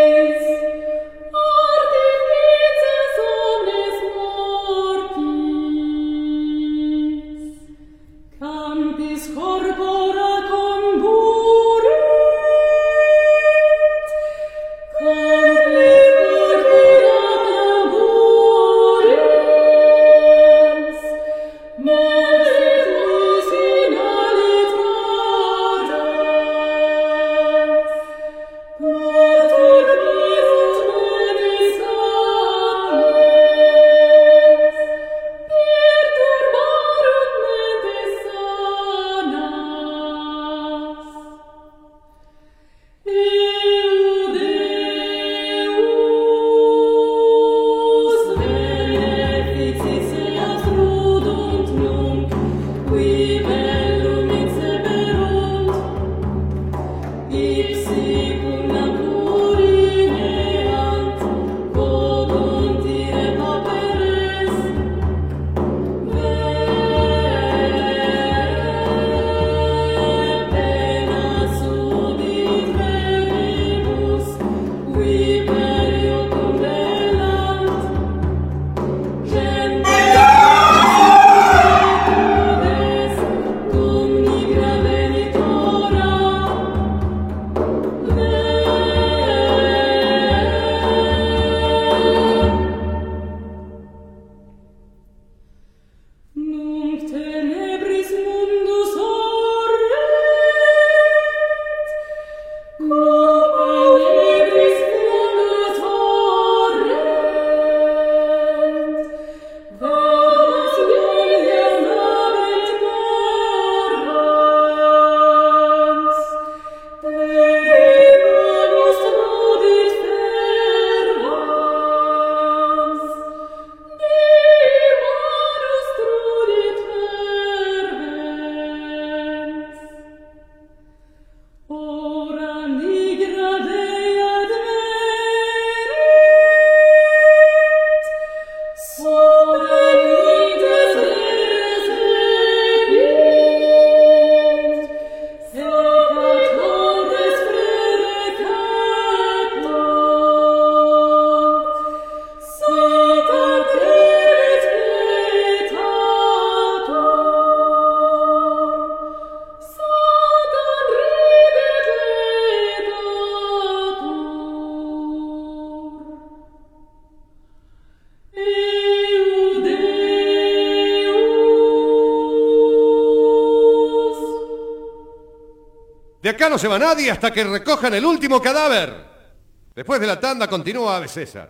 De acá no se va nadie hasta que recojan el último cadáver. Después de la tanda continúa Ave César.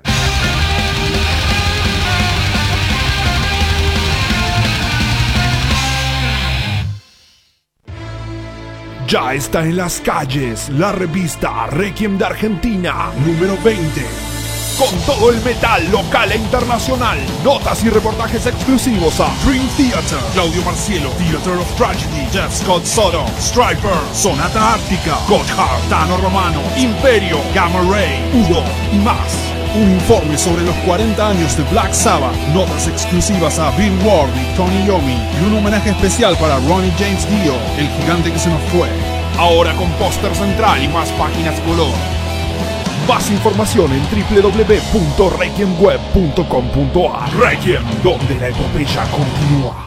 Ya está en las calles la revista Requiem de Argentina, número veinte. Con todo el metal local e internacional. Notas y reportajes exclusivos a Dream Theater, Claudio Marcielo, Theater of Tragedy, Jeff Scott Soto, Striper, Sonata Ártica, Gotthard, Tano Romano, Imperio, Gamma Ray, Udo y más. Un informe sobre los cuarenta años de Black Sabbath, notas exclusivas a Bill Ward y Tony Iommi y un homenaje especial para Ronnie James Dio, el gigante que se nos fue. Ahora con póster central y más páginas color. Más información en doble u doble u doble u punto requiem web punto com punto a r. Requiem, donde la epopeya continúa.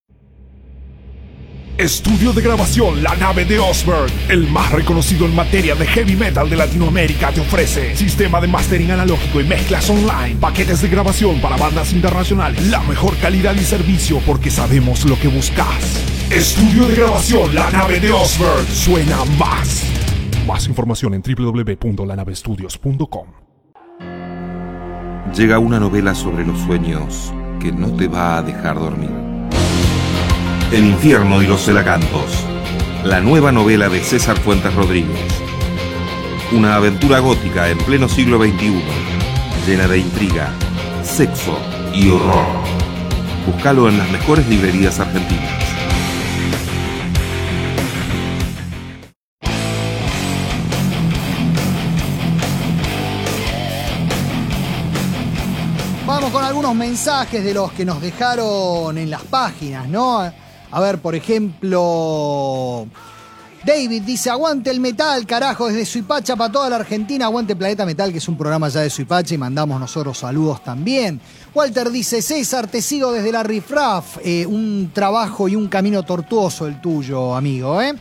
Estudio de grabación La Nave de Osberg, el más reconocido en materia de heavy metal de Latinoamérica, te ofrece sistema de mastering analógico y mezclas online, paquetes de grabación para bandas internacionales, la mejor calidad y servicio porque sabemos lo que buscas. Estudio de grabación La Nave de Osberg, suena más. Más información en doble u doble u doble u punto la nave estudios punto com. Llega una novela sobre los sueños que no te va a dejar dormir. El infierno y los celacantos, la nueva novela de César Fuentes Rodríguez. Una aventura gótica en pleno siglo veintiuno, llena de intriga, sexo y horror. Búscalo en las mejores librerías argentinas. Vamos con algunos mensajes de los que nos dejaron en las páginas, ¿no? A ver, por ejemplo, David dice, aguante el metal, carajo, desde Suipacha para toda la Argentina, aguante Planeta Metal, que es un programa ya de Suipacha y mandamos nosotros saludos también. Walter dice, César, te sigo desde la Riff Raff, eh, un trabajo y un camino tortuoso el tuyo, amigo, ¿eh?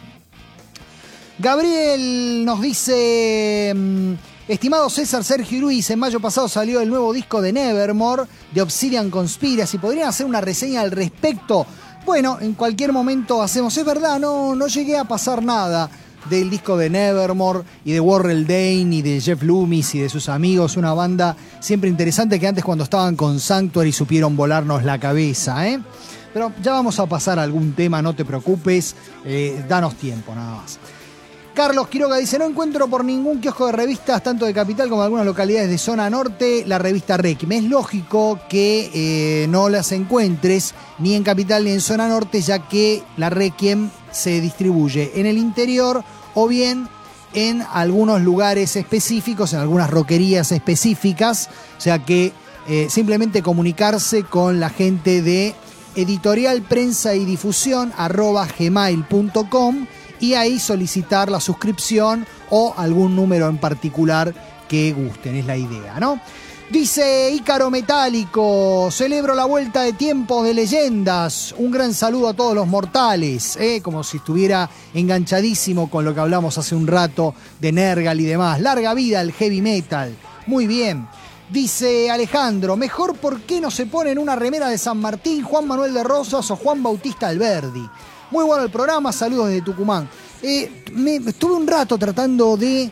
Gabriel nos dice... Estimado César, Sergio Luis, en mayo pasado salió el nuevo disco de Nevermore, de Obsidian Conspiracy. ¿Podrían hacer una reseña al respecto? Bueno, en cualquier momento hacemos. Es verdad, no, no llegué a pasar nada del disco de Nevermore y de Warrell Dane y de Jeff Loomis y de sus amigos. Una banda siempre interesante que antes cuando estaban con Sanctuary supieron volarnos la cabeza, ¿eh? Pero ya vamos a pasar a algún tema, no te preocupes. Eh, danos tiempo, nada más. Carlos Quiroga dice, no encuentro por ningún kiosco de revistas, tanto de Capital como de algunas localidades de zona norte, la revista Requiem. Es lógico que eh, no las encuentres ni en Capital ni en zona norte, ya que la Requiem se distribuye en el interior o bien en algunos lugares específicos, en algunas roquerías específicas. O sea que eh, simplemente comunicarse con la gente de editorial, prensa y difusión arroba gmail punto com y ahí solicitar la suscripción o algún número en particular que gusten, es la idea, ¿no? Dice Ícaro Metálico, celebro la vuelta de tiempos de leyendas. Un gran saludo a todos los mortales, ¿eh? Como si estuviera enganchadísimo con lo que hablamos hace un rato de Nergal y demás. Larga vida al heavy metal. Muy bien. Dice Alejandro, mejor por qué no se ponen una remera de San Martín, Juan Manuel de Rosas o Juan Bautista Alberdi. Muy bueno el programa, saludos desde Tucumán. Eh, me, estuve un rato tratando de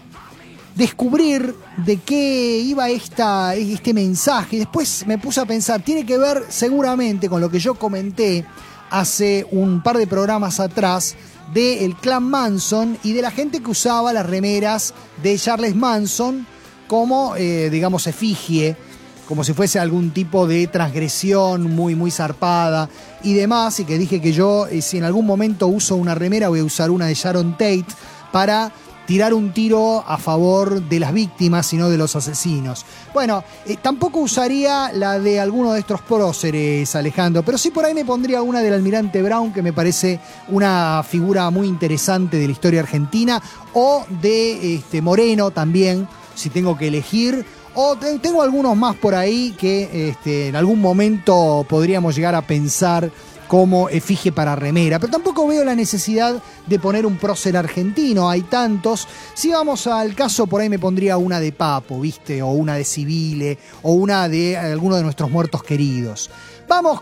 descubrir de qué iba esta, este mensaje. Después me puse a pensar, tiene que ver seguramente con lo que yo comenté hace un par de programas atrás del clan Manson y de la gente que usaba las remeras de Charles Manson como, eh, digamos, efigie, como si fuese algún tipo de transgresión muy, muy zarpada y demás, y que dije que yo, eh, si en algún momento uso una remera, voy a usar una de Sharon Tate para tirar un tiro a favor de las víctimas y no de los asesinos. Bueno, eh, tampoco usaría la de alguno de estos próceres, Alejandro, pero sí por ahí me pondría una del Almirante Brown, que me parece una figura muy interesante de la historia argentina, o de este, Moreno también, si tengo que elegir. O te, tengo algunos más por ahí que este, en algún momento podríamos llegar a pensar como efigie para remera, pero tampoco veo la necesidad de poner un prócer argentino, hay tantos. Si vamos al caso, por ahí me pondría una de Papo, ¿viste? O una de Civile, o una de alguno de nuestros muertos queridos. Vamos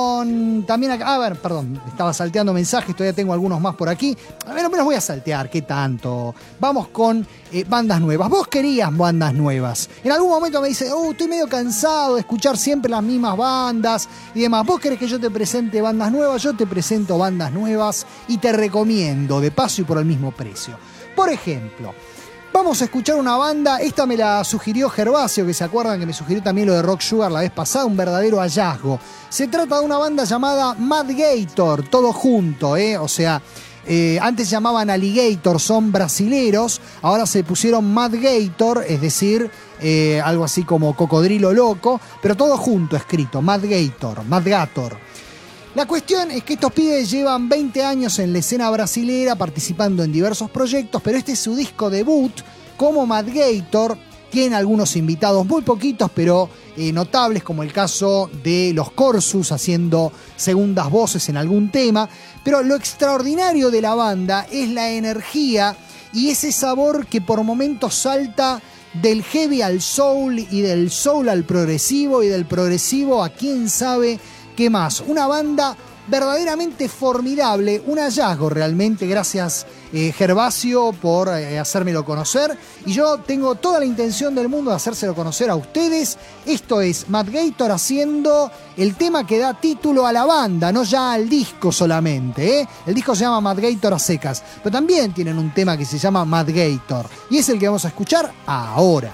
con también acá, a ver, perdón, estaba salteando mensajes, todavía tengo algunos más por aquí. A ver, me los voy a saltear, ¿qué tanto? Vamos con eh, bandas nuevas. Vos querías bandas nuevas. En algún momento me dice, oh, estoy medio cansado de escuchar siempre las mismas bandas y demás. ¿Vos querés que yo te presente bandas nuevas? Yo te presento bandas nuevas y te recomiendo de paso y por el mismo precio. Por ejemplo, vamos a escuchar una banda, esta me la sugirió Gervasio, que se acuerdan que me sugirió también lo de Rock Sugar la vez pasada, un verdadero hallazgo. Se trata de una banda llamada Mad Gator, todo junto, ¿eh? O sea, eh, antes se llamaban Alligator, son brasileros, ahora se pusieron Mad Gator, es decir, eh, algo así como Cocodrilo Loco, pero todo junto escrito, Mad Gator, Mad Gator. La cuestión es que estos pibes llevan veinte años en la escena brasilera participando en diversos proyectos, pero este es su disco debut como Mad Gator. Tiene algunos invitados, muy poquitos, pero eh, notables, como el caso de los Corsus haciendo segundas voces en algún tema. Pero lo extraordinario de la banda es la energía y ese sabor que por momentos salta del heavy al soul y del soul al progresivo y del progresivo a quién sabe qué más. Una banda verdaderamente formidable, un hallazgo realmente. Gracias eh, Gervasio por eh, hacérmelo conocer, y yo tengo toda la intención del mundo de hacérselo conocer a ustedes. Esto es Mad Gator haciendo el tema que da título a la banda, no ya al disco solamente, ¿eh? El disco se llama Mad Gator a secas, pero también tienen un tema que se llama Mad Gator y es el que vamos a escuchar ahora.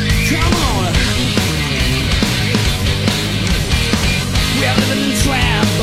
Trap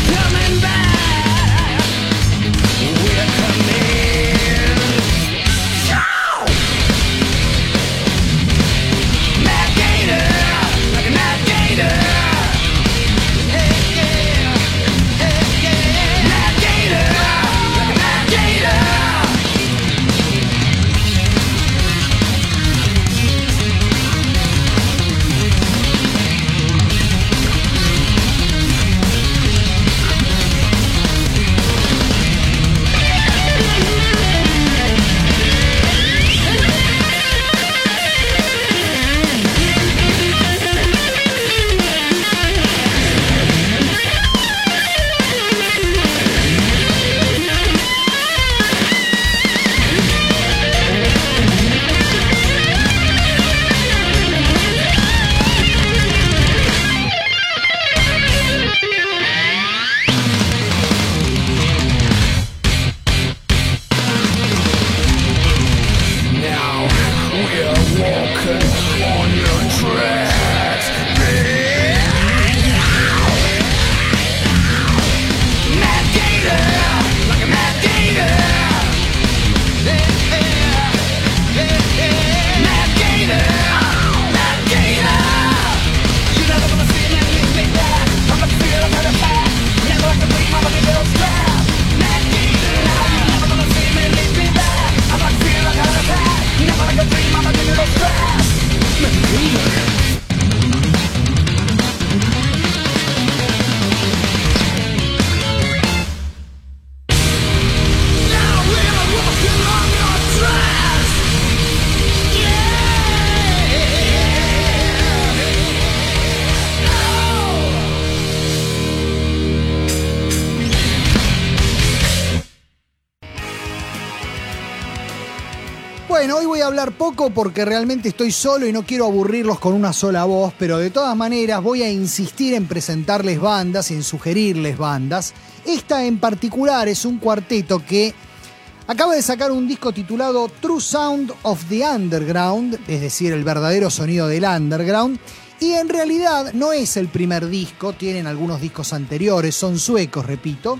Bueno, hoy voy a hablar poco porque realmente estoy solo y no quiero aburrirlos con una sola voz, pero de todas maneras voy a insistir en presentarles bandas y en sugerirles bandas. Esta en particular es un cuarteto que acaba de sacar un disco titulado True Sound of the Underground, es decir, el verdadero sonido del underground, y en realidad no es el primer disco, tienen algunos discos anteriores, son suecos, repito.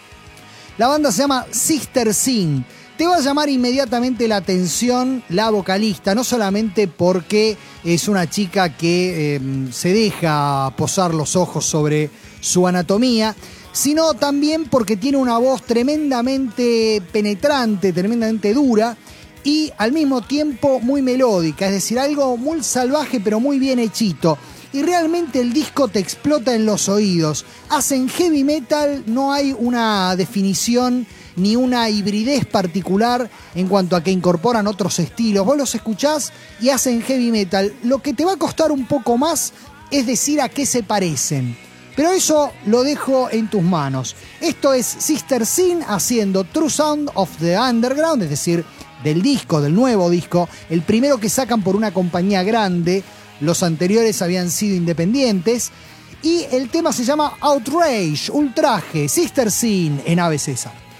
La banda se llama Sister Sin. Te va a llamar inmediatamente la atención la vocalista, no solamente porque es una chica que eh, se deja posar los ojos sobre su anatomía, sino también porque tiene una voz tremendamente penetrante, tremendamente dura y al mismo tiempo muy melódica, es decir, algo muy salvaje pero muy bien hechito. Y realmente el disco te explota en los oídos. Hacen heavy metal, no hay una definición ni una hibridez particular en cuanto a que incorporan otros estilos. Vos los escuchás y hacen heavy metal. Lo que te va a costar un poco más es decir a qué se parecen. Pero eso lo dejo en tus manos. Esto es Sister Sin haciendo True Sound of the Underground, es decir, del disco, del nuevo disco, el primero que sacan por una compañía grande, los anteriores habían sido independientes, y el tema se llama Outrage, Ultraje, Sister Sin en Ave César.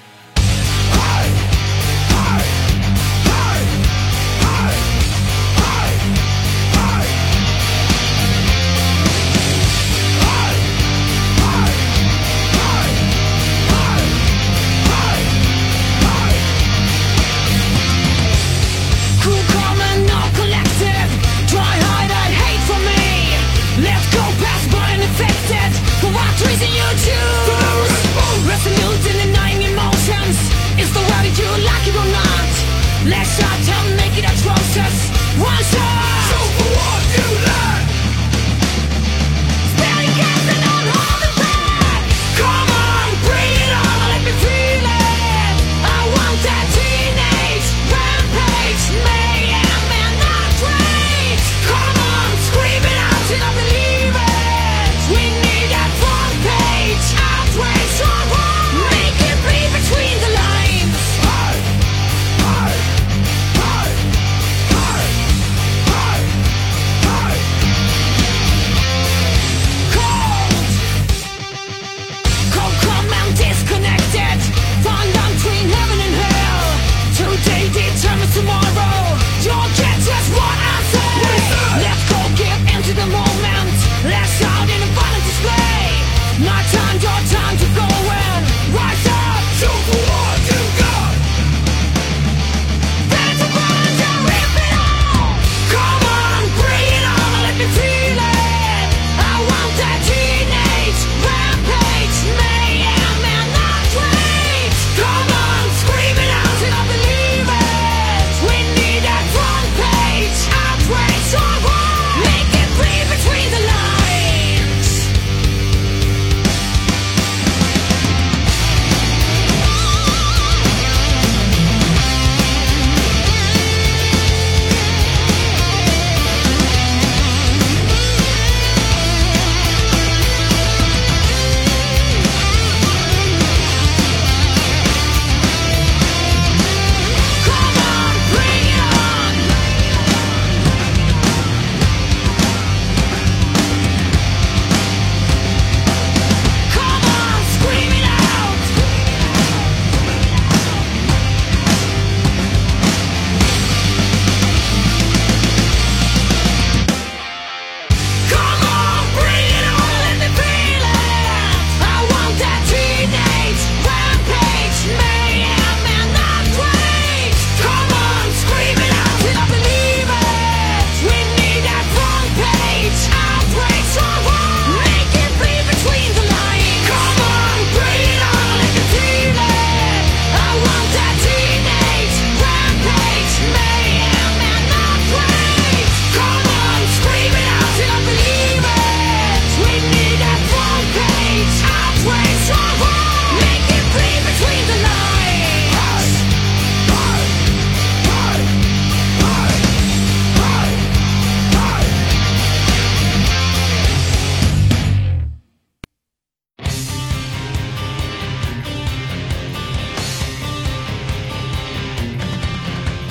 Reason you choose, resolute and denying your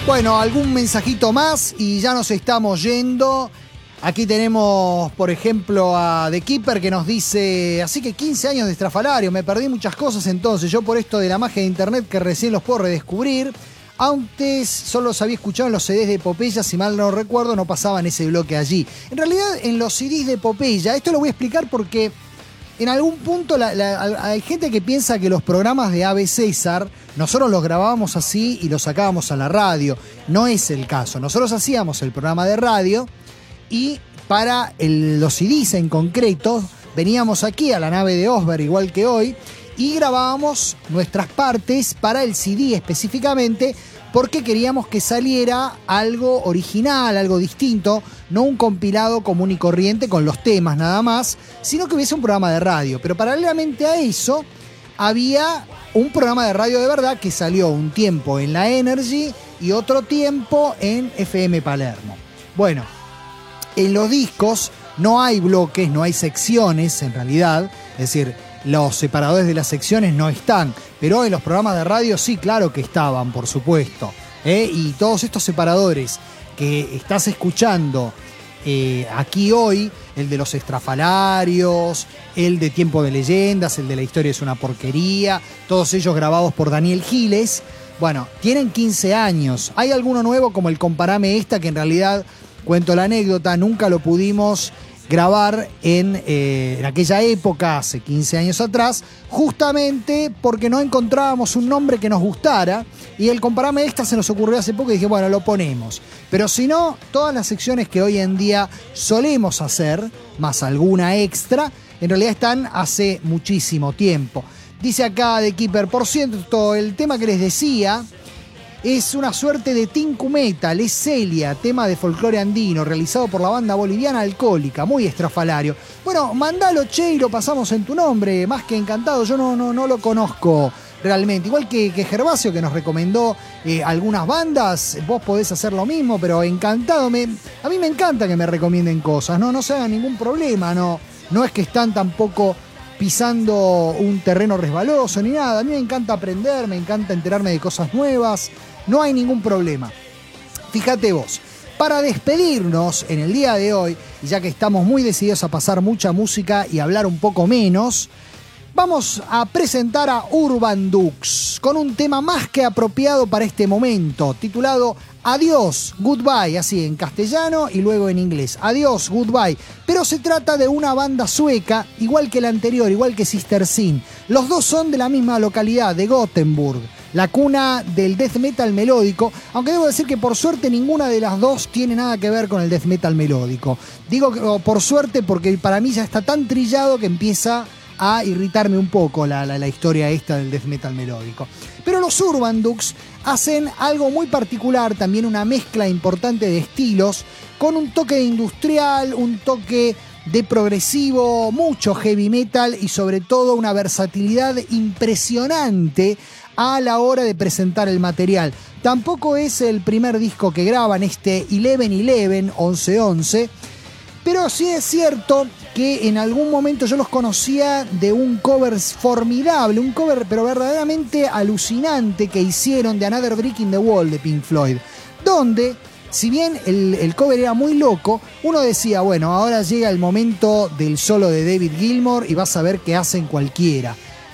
Bueno, algún mensajito más y ya nos estamos yendo. Aquí tenemos, por ejemplo, a The Keeper que nos dice: así que quince años de estrafalario, me perdí muchas cosas entonces. Yo por esto de la magia de internet que recién los puedo redescubrir. Antes solo los había escuchado en los C Ds de Epopeya, si mal no recuerdo, no pasaban ese bloque allí. En realidad, en los C Ds de Epopeya, esto lo voy a explicar porque en algún punto la, la, hay gente que piensa que los programas de A B César, nosotros los grabábamos así y los sacábamos a la radio. No es el caso. Nosotros hacíamos el programa de radio y para el, los C Ds en concreto, veníamos aquí a la nave de Osberg, igual que hoy, y grabábamos nuestras partes para el C D específicamente porque queríamos que saliera algo original, algo distinto, no un compilado común y corriente con los temas nada más, sino que hubiese un programa de radio. Pero paralelamente a eso, había un programa de radio de verdad que salió un tiempo en la Energy y otro tiempo en F M Palermo. Bueno, en los discos no hay bloques, no hay secciones en realidad, es decir, los separadores de las secciones no están, pero en los programas de radio sí, claro que estaban, por supuesto. ¿eh? Y todos estos separadores que estás escuchando eh, aquí hoy, el de los estrafalarios, el de Tiempo de Leyendas, el de La Historia es una porquería, todos ellos grabados por Daniel Giles, bueno, tienen quince años. Hay alguno nuevo como el Comparame Esta, que en realidad, cuento la anécdota, nunca lo pudimos grabar en, eh, en aquella época, hace quince años atrás, justamente porque no encontrábamos un nombre que nos gustara, y el Comparame Esta se nos ocurrió hace poco y dije, bueno, lo ponemos. Pero si no, todas las secciones que hoy en día solemos hacer, más alguna extra, en realidad están hace muchísimo tiempo. Dice acá The Keeper, por cierto, el tema que les decía es una suerte de Tinku Metal, es Celia, tema de folclore andino, realizado por la banda boliviana Alcohólica, muy estrafalario. Bueno, mandalo, che, y lo pasamos en tu nombre, más que encantado, yo no, no, no lo conozco realmente. Igual que, que Gervasio, que nos recomendó eh, algunas bandas, vos podés hacer lo mismo, pero encantado. Me, a mí me encanta que me recomienden cosas, no, no se hagan ningún problema, no, no es que están tampoco pisando un terreno resbaloso ni nada. A mí me encanta aprender, me encanta enterarme de cosas nuevas. No hay ningún problema. Fíjate vos, para despedirnos en el día de hoy, y ya que estamos muy decididos a pasar mucha música y hablar un poco menos, vamos a presentar a Urban Dux con un tema más que apropiado para este momento, titulado Adiós, Goodbye, así en castellano y luego en inglés. Adiós, Goodbye. Pero se trata de una banda sueca, igual que la anterior, igual que Sister Sin. Los dos son de la misma localidad, de Gothenburg, la cuna del death metal melódico, aunque debo decir que por suerte ninguna de las dos tiene nada que ver con el death metal melódico. Digo que, oh, por suerte porque para mí ya está tan trillado que empieza a irritarme un poco la, la, la historia esta del death metal melódico. Pero los Urban Dux hacen algo muy particular, también una mezcla importante de estilos, con un toque de industrial, un toque de progresivo, mucho heavy metal y sobre todo una versatilidad impresionante a la hora de presentar el material. Tampoco es el primer disco que graban, este once once, once once, pero sí es cierto que en algún momento yo los conocía de un cover formidable, un cover pero verdaderamente alucinante que hicieron de Another Brick in the Wall de Pink Floyd, donde, si bien el, el cover era muy loco, uno decía, bueno, ahora llega el momento del solo de David Gilmour y vas a ver qué hacen cualquiera.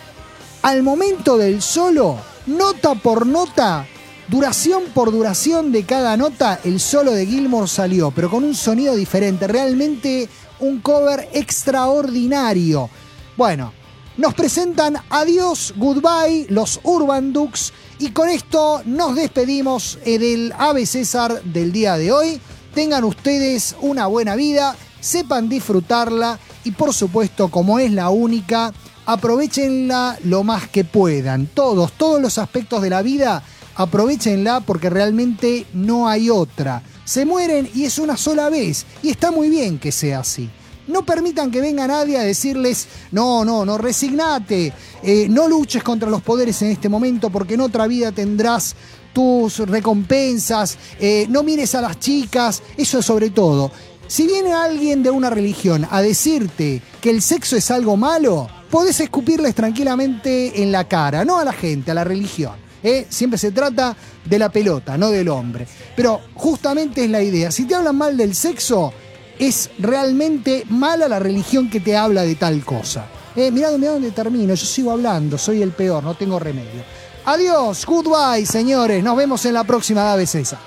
Al momento del solo, nota por nota, duración por duración de cada nota, el solo de Gilmour salió, pero con un sonido diferente, realmente un cover extraordinario. Bueno, nos presentan Adiós, Goodbye, los Urban Dux, y con esto nos despedimos del A B César del día de hoy. Tengan ustedes una buena vida, sepan disfrutarla y por supuesto, como es la única, aprovechenla lo más que puedan. Todos, todos los aspectos de la vida, aprovechenla porque realmente no hay otra. Se mueren y es una sola vez, y está muy bien que sea así. No permitan que venga nadie a decirles, no, no, no, resignate, eh, no luches contra los poderes en este momento porque en otra vida tendrás tus recompensas, eh, no mires a las chicas, eso es sobre todo. Si viene alguien de una religión a decirte que el sexo es algo malo, podés escupirles tranquilamente en la cara, no a la gente, a la religión. ¿eh? Siempre se trata de la pelota, no del hombre. Pero justamente es la idea. Si te hablan mal del sexo, es realmente mala la religión que te habla de tal cosa. Eh, mirá, mirá dónde termino, yo sigo hablando, soy el peor, no tengo remedio. Adiós, goodbye, señores, nos vemos en la próxima de A B C.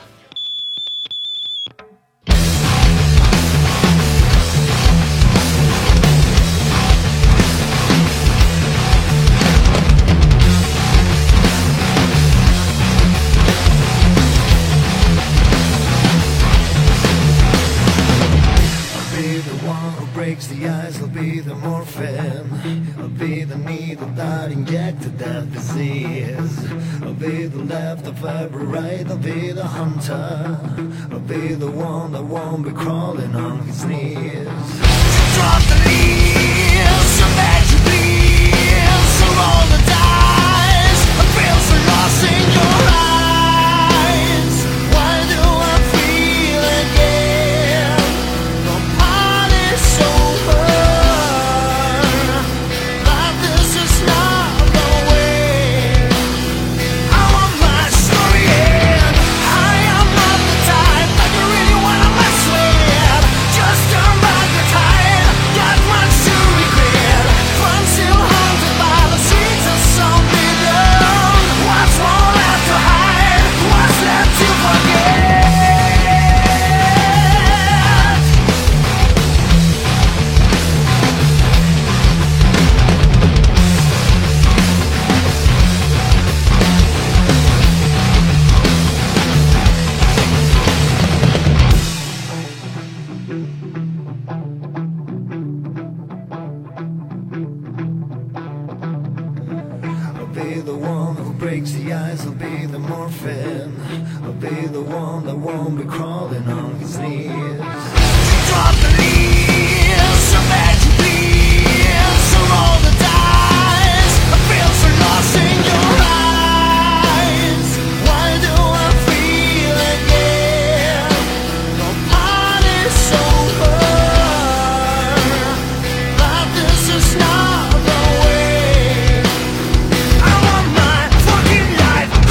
The eyes will be the morphine, I'll be the needle that injected that disease. I'll be the left, the right, I'll be the hunter. I'll be the one that won't be crawling on his knees. Drop the leaves, so that you bleed, so roll the dice. I feel so lost in your eyes. Why do I feel again? The party's so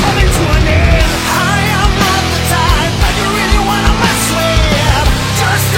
just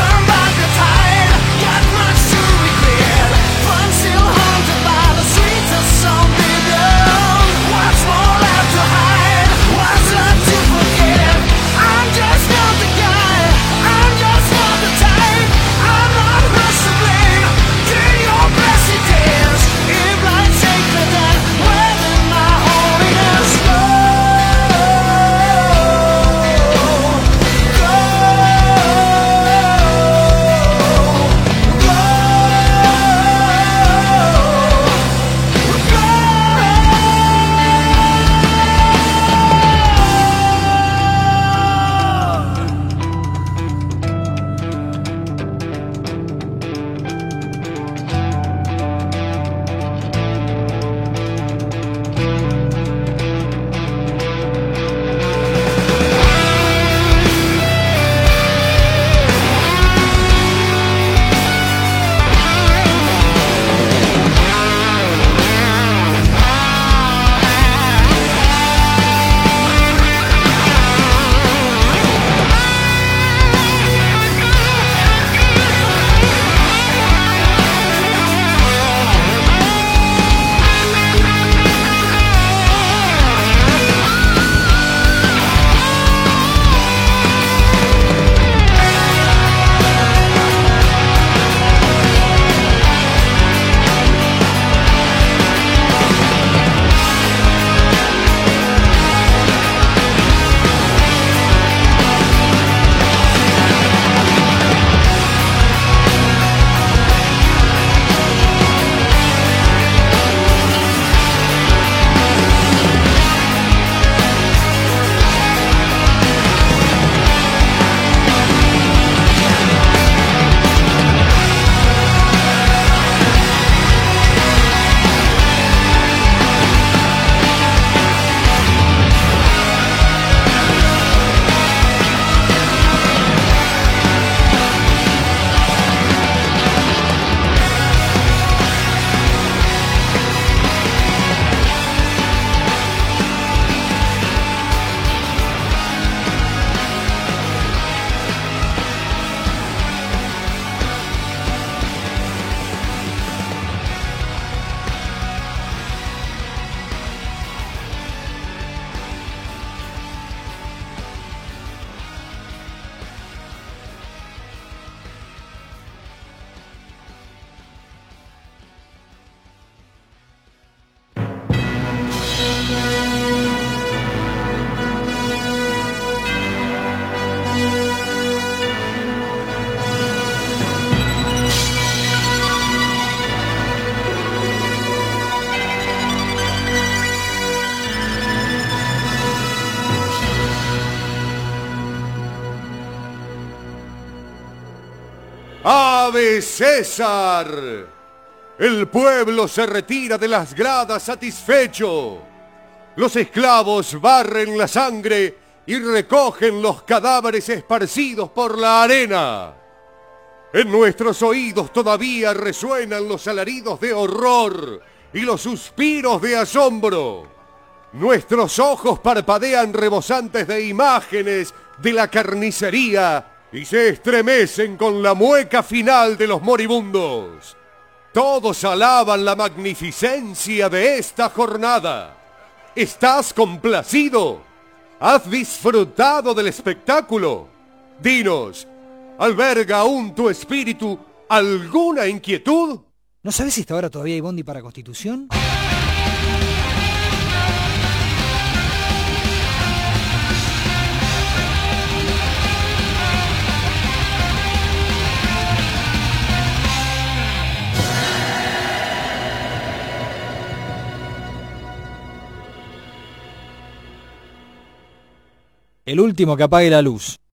¡Ave César! El pueblo se retira de las gradas satisfecho. Los esclavos barren la sangre y recogen los cadáveres esparcidos por la arena. En nuestros oídos todavía resuenan los alaridos de horror y los suspiros de asombro. Nuestros ojos parpadean rebosantes de imágenes de la carnicería y se estremecen con la mueca final de los moribundos. Todos alaban la magnificencia de esta jornada. ¿Estás complacido? ¿Has disfrutado del espectáculo? Dinos, ¿alberga aún tu espíritu alguna inquietud? ¿No sabes si hasta ahora todavía hay bondi para Constitución? El último que apague la luz.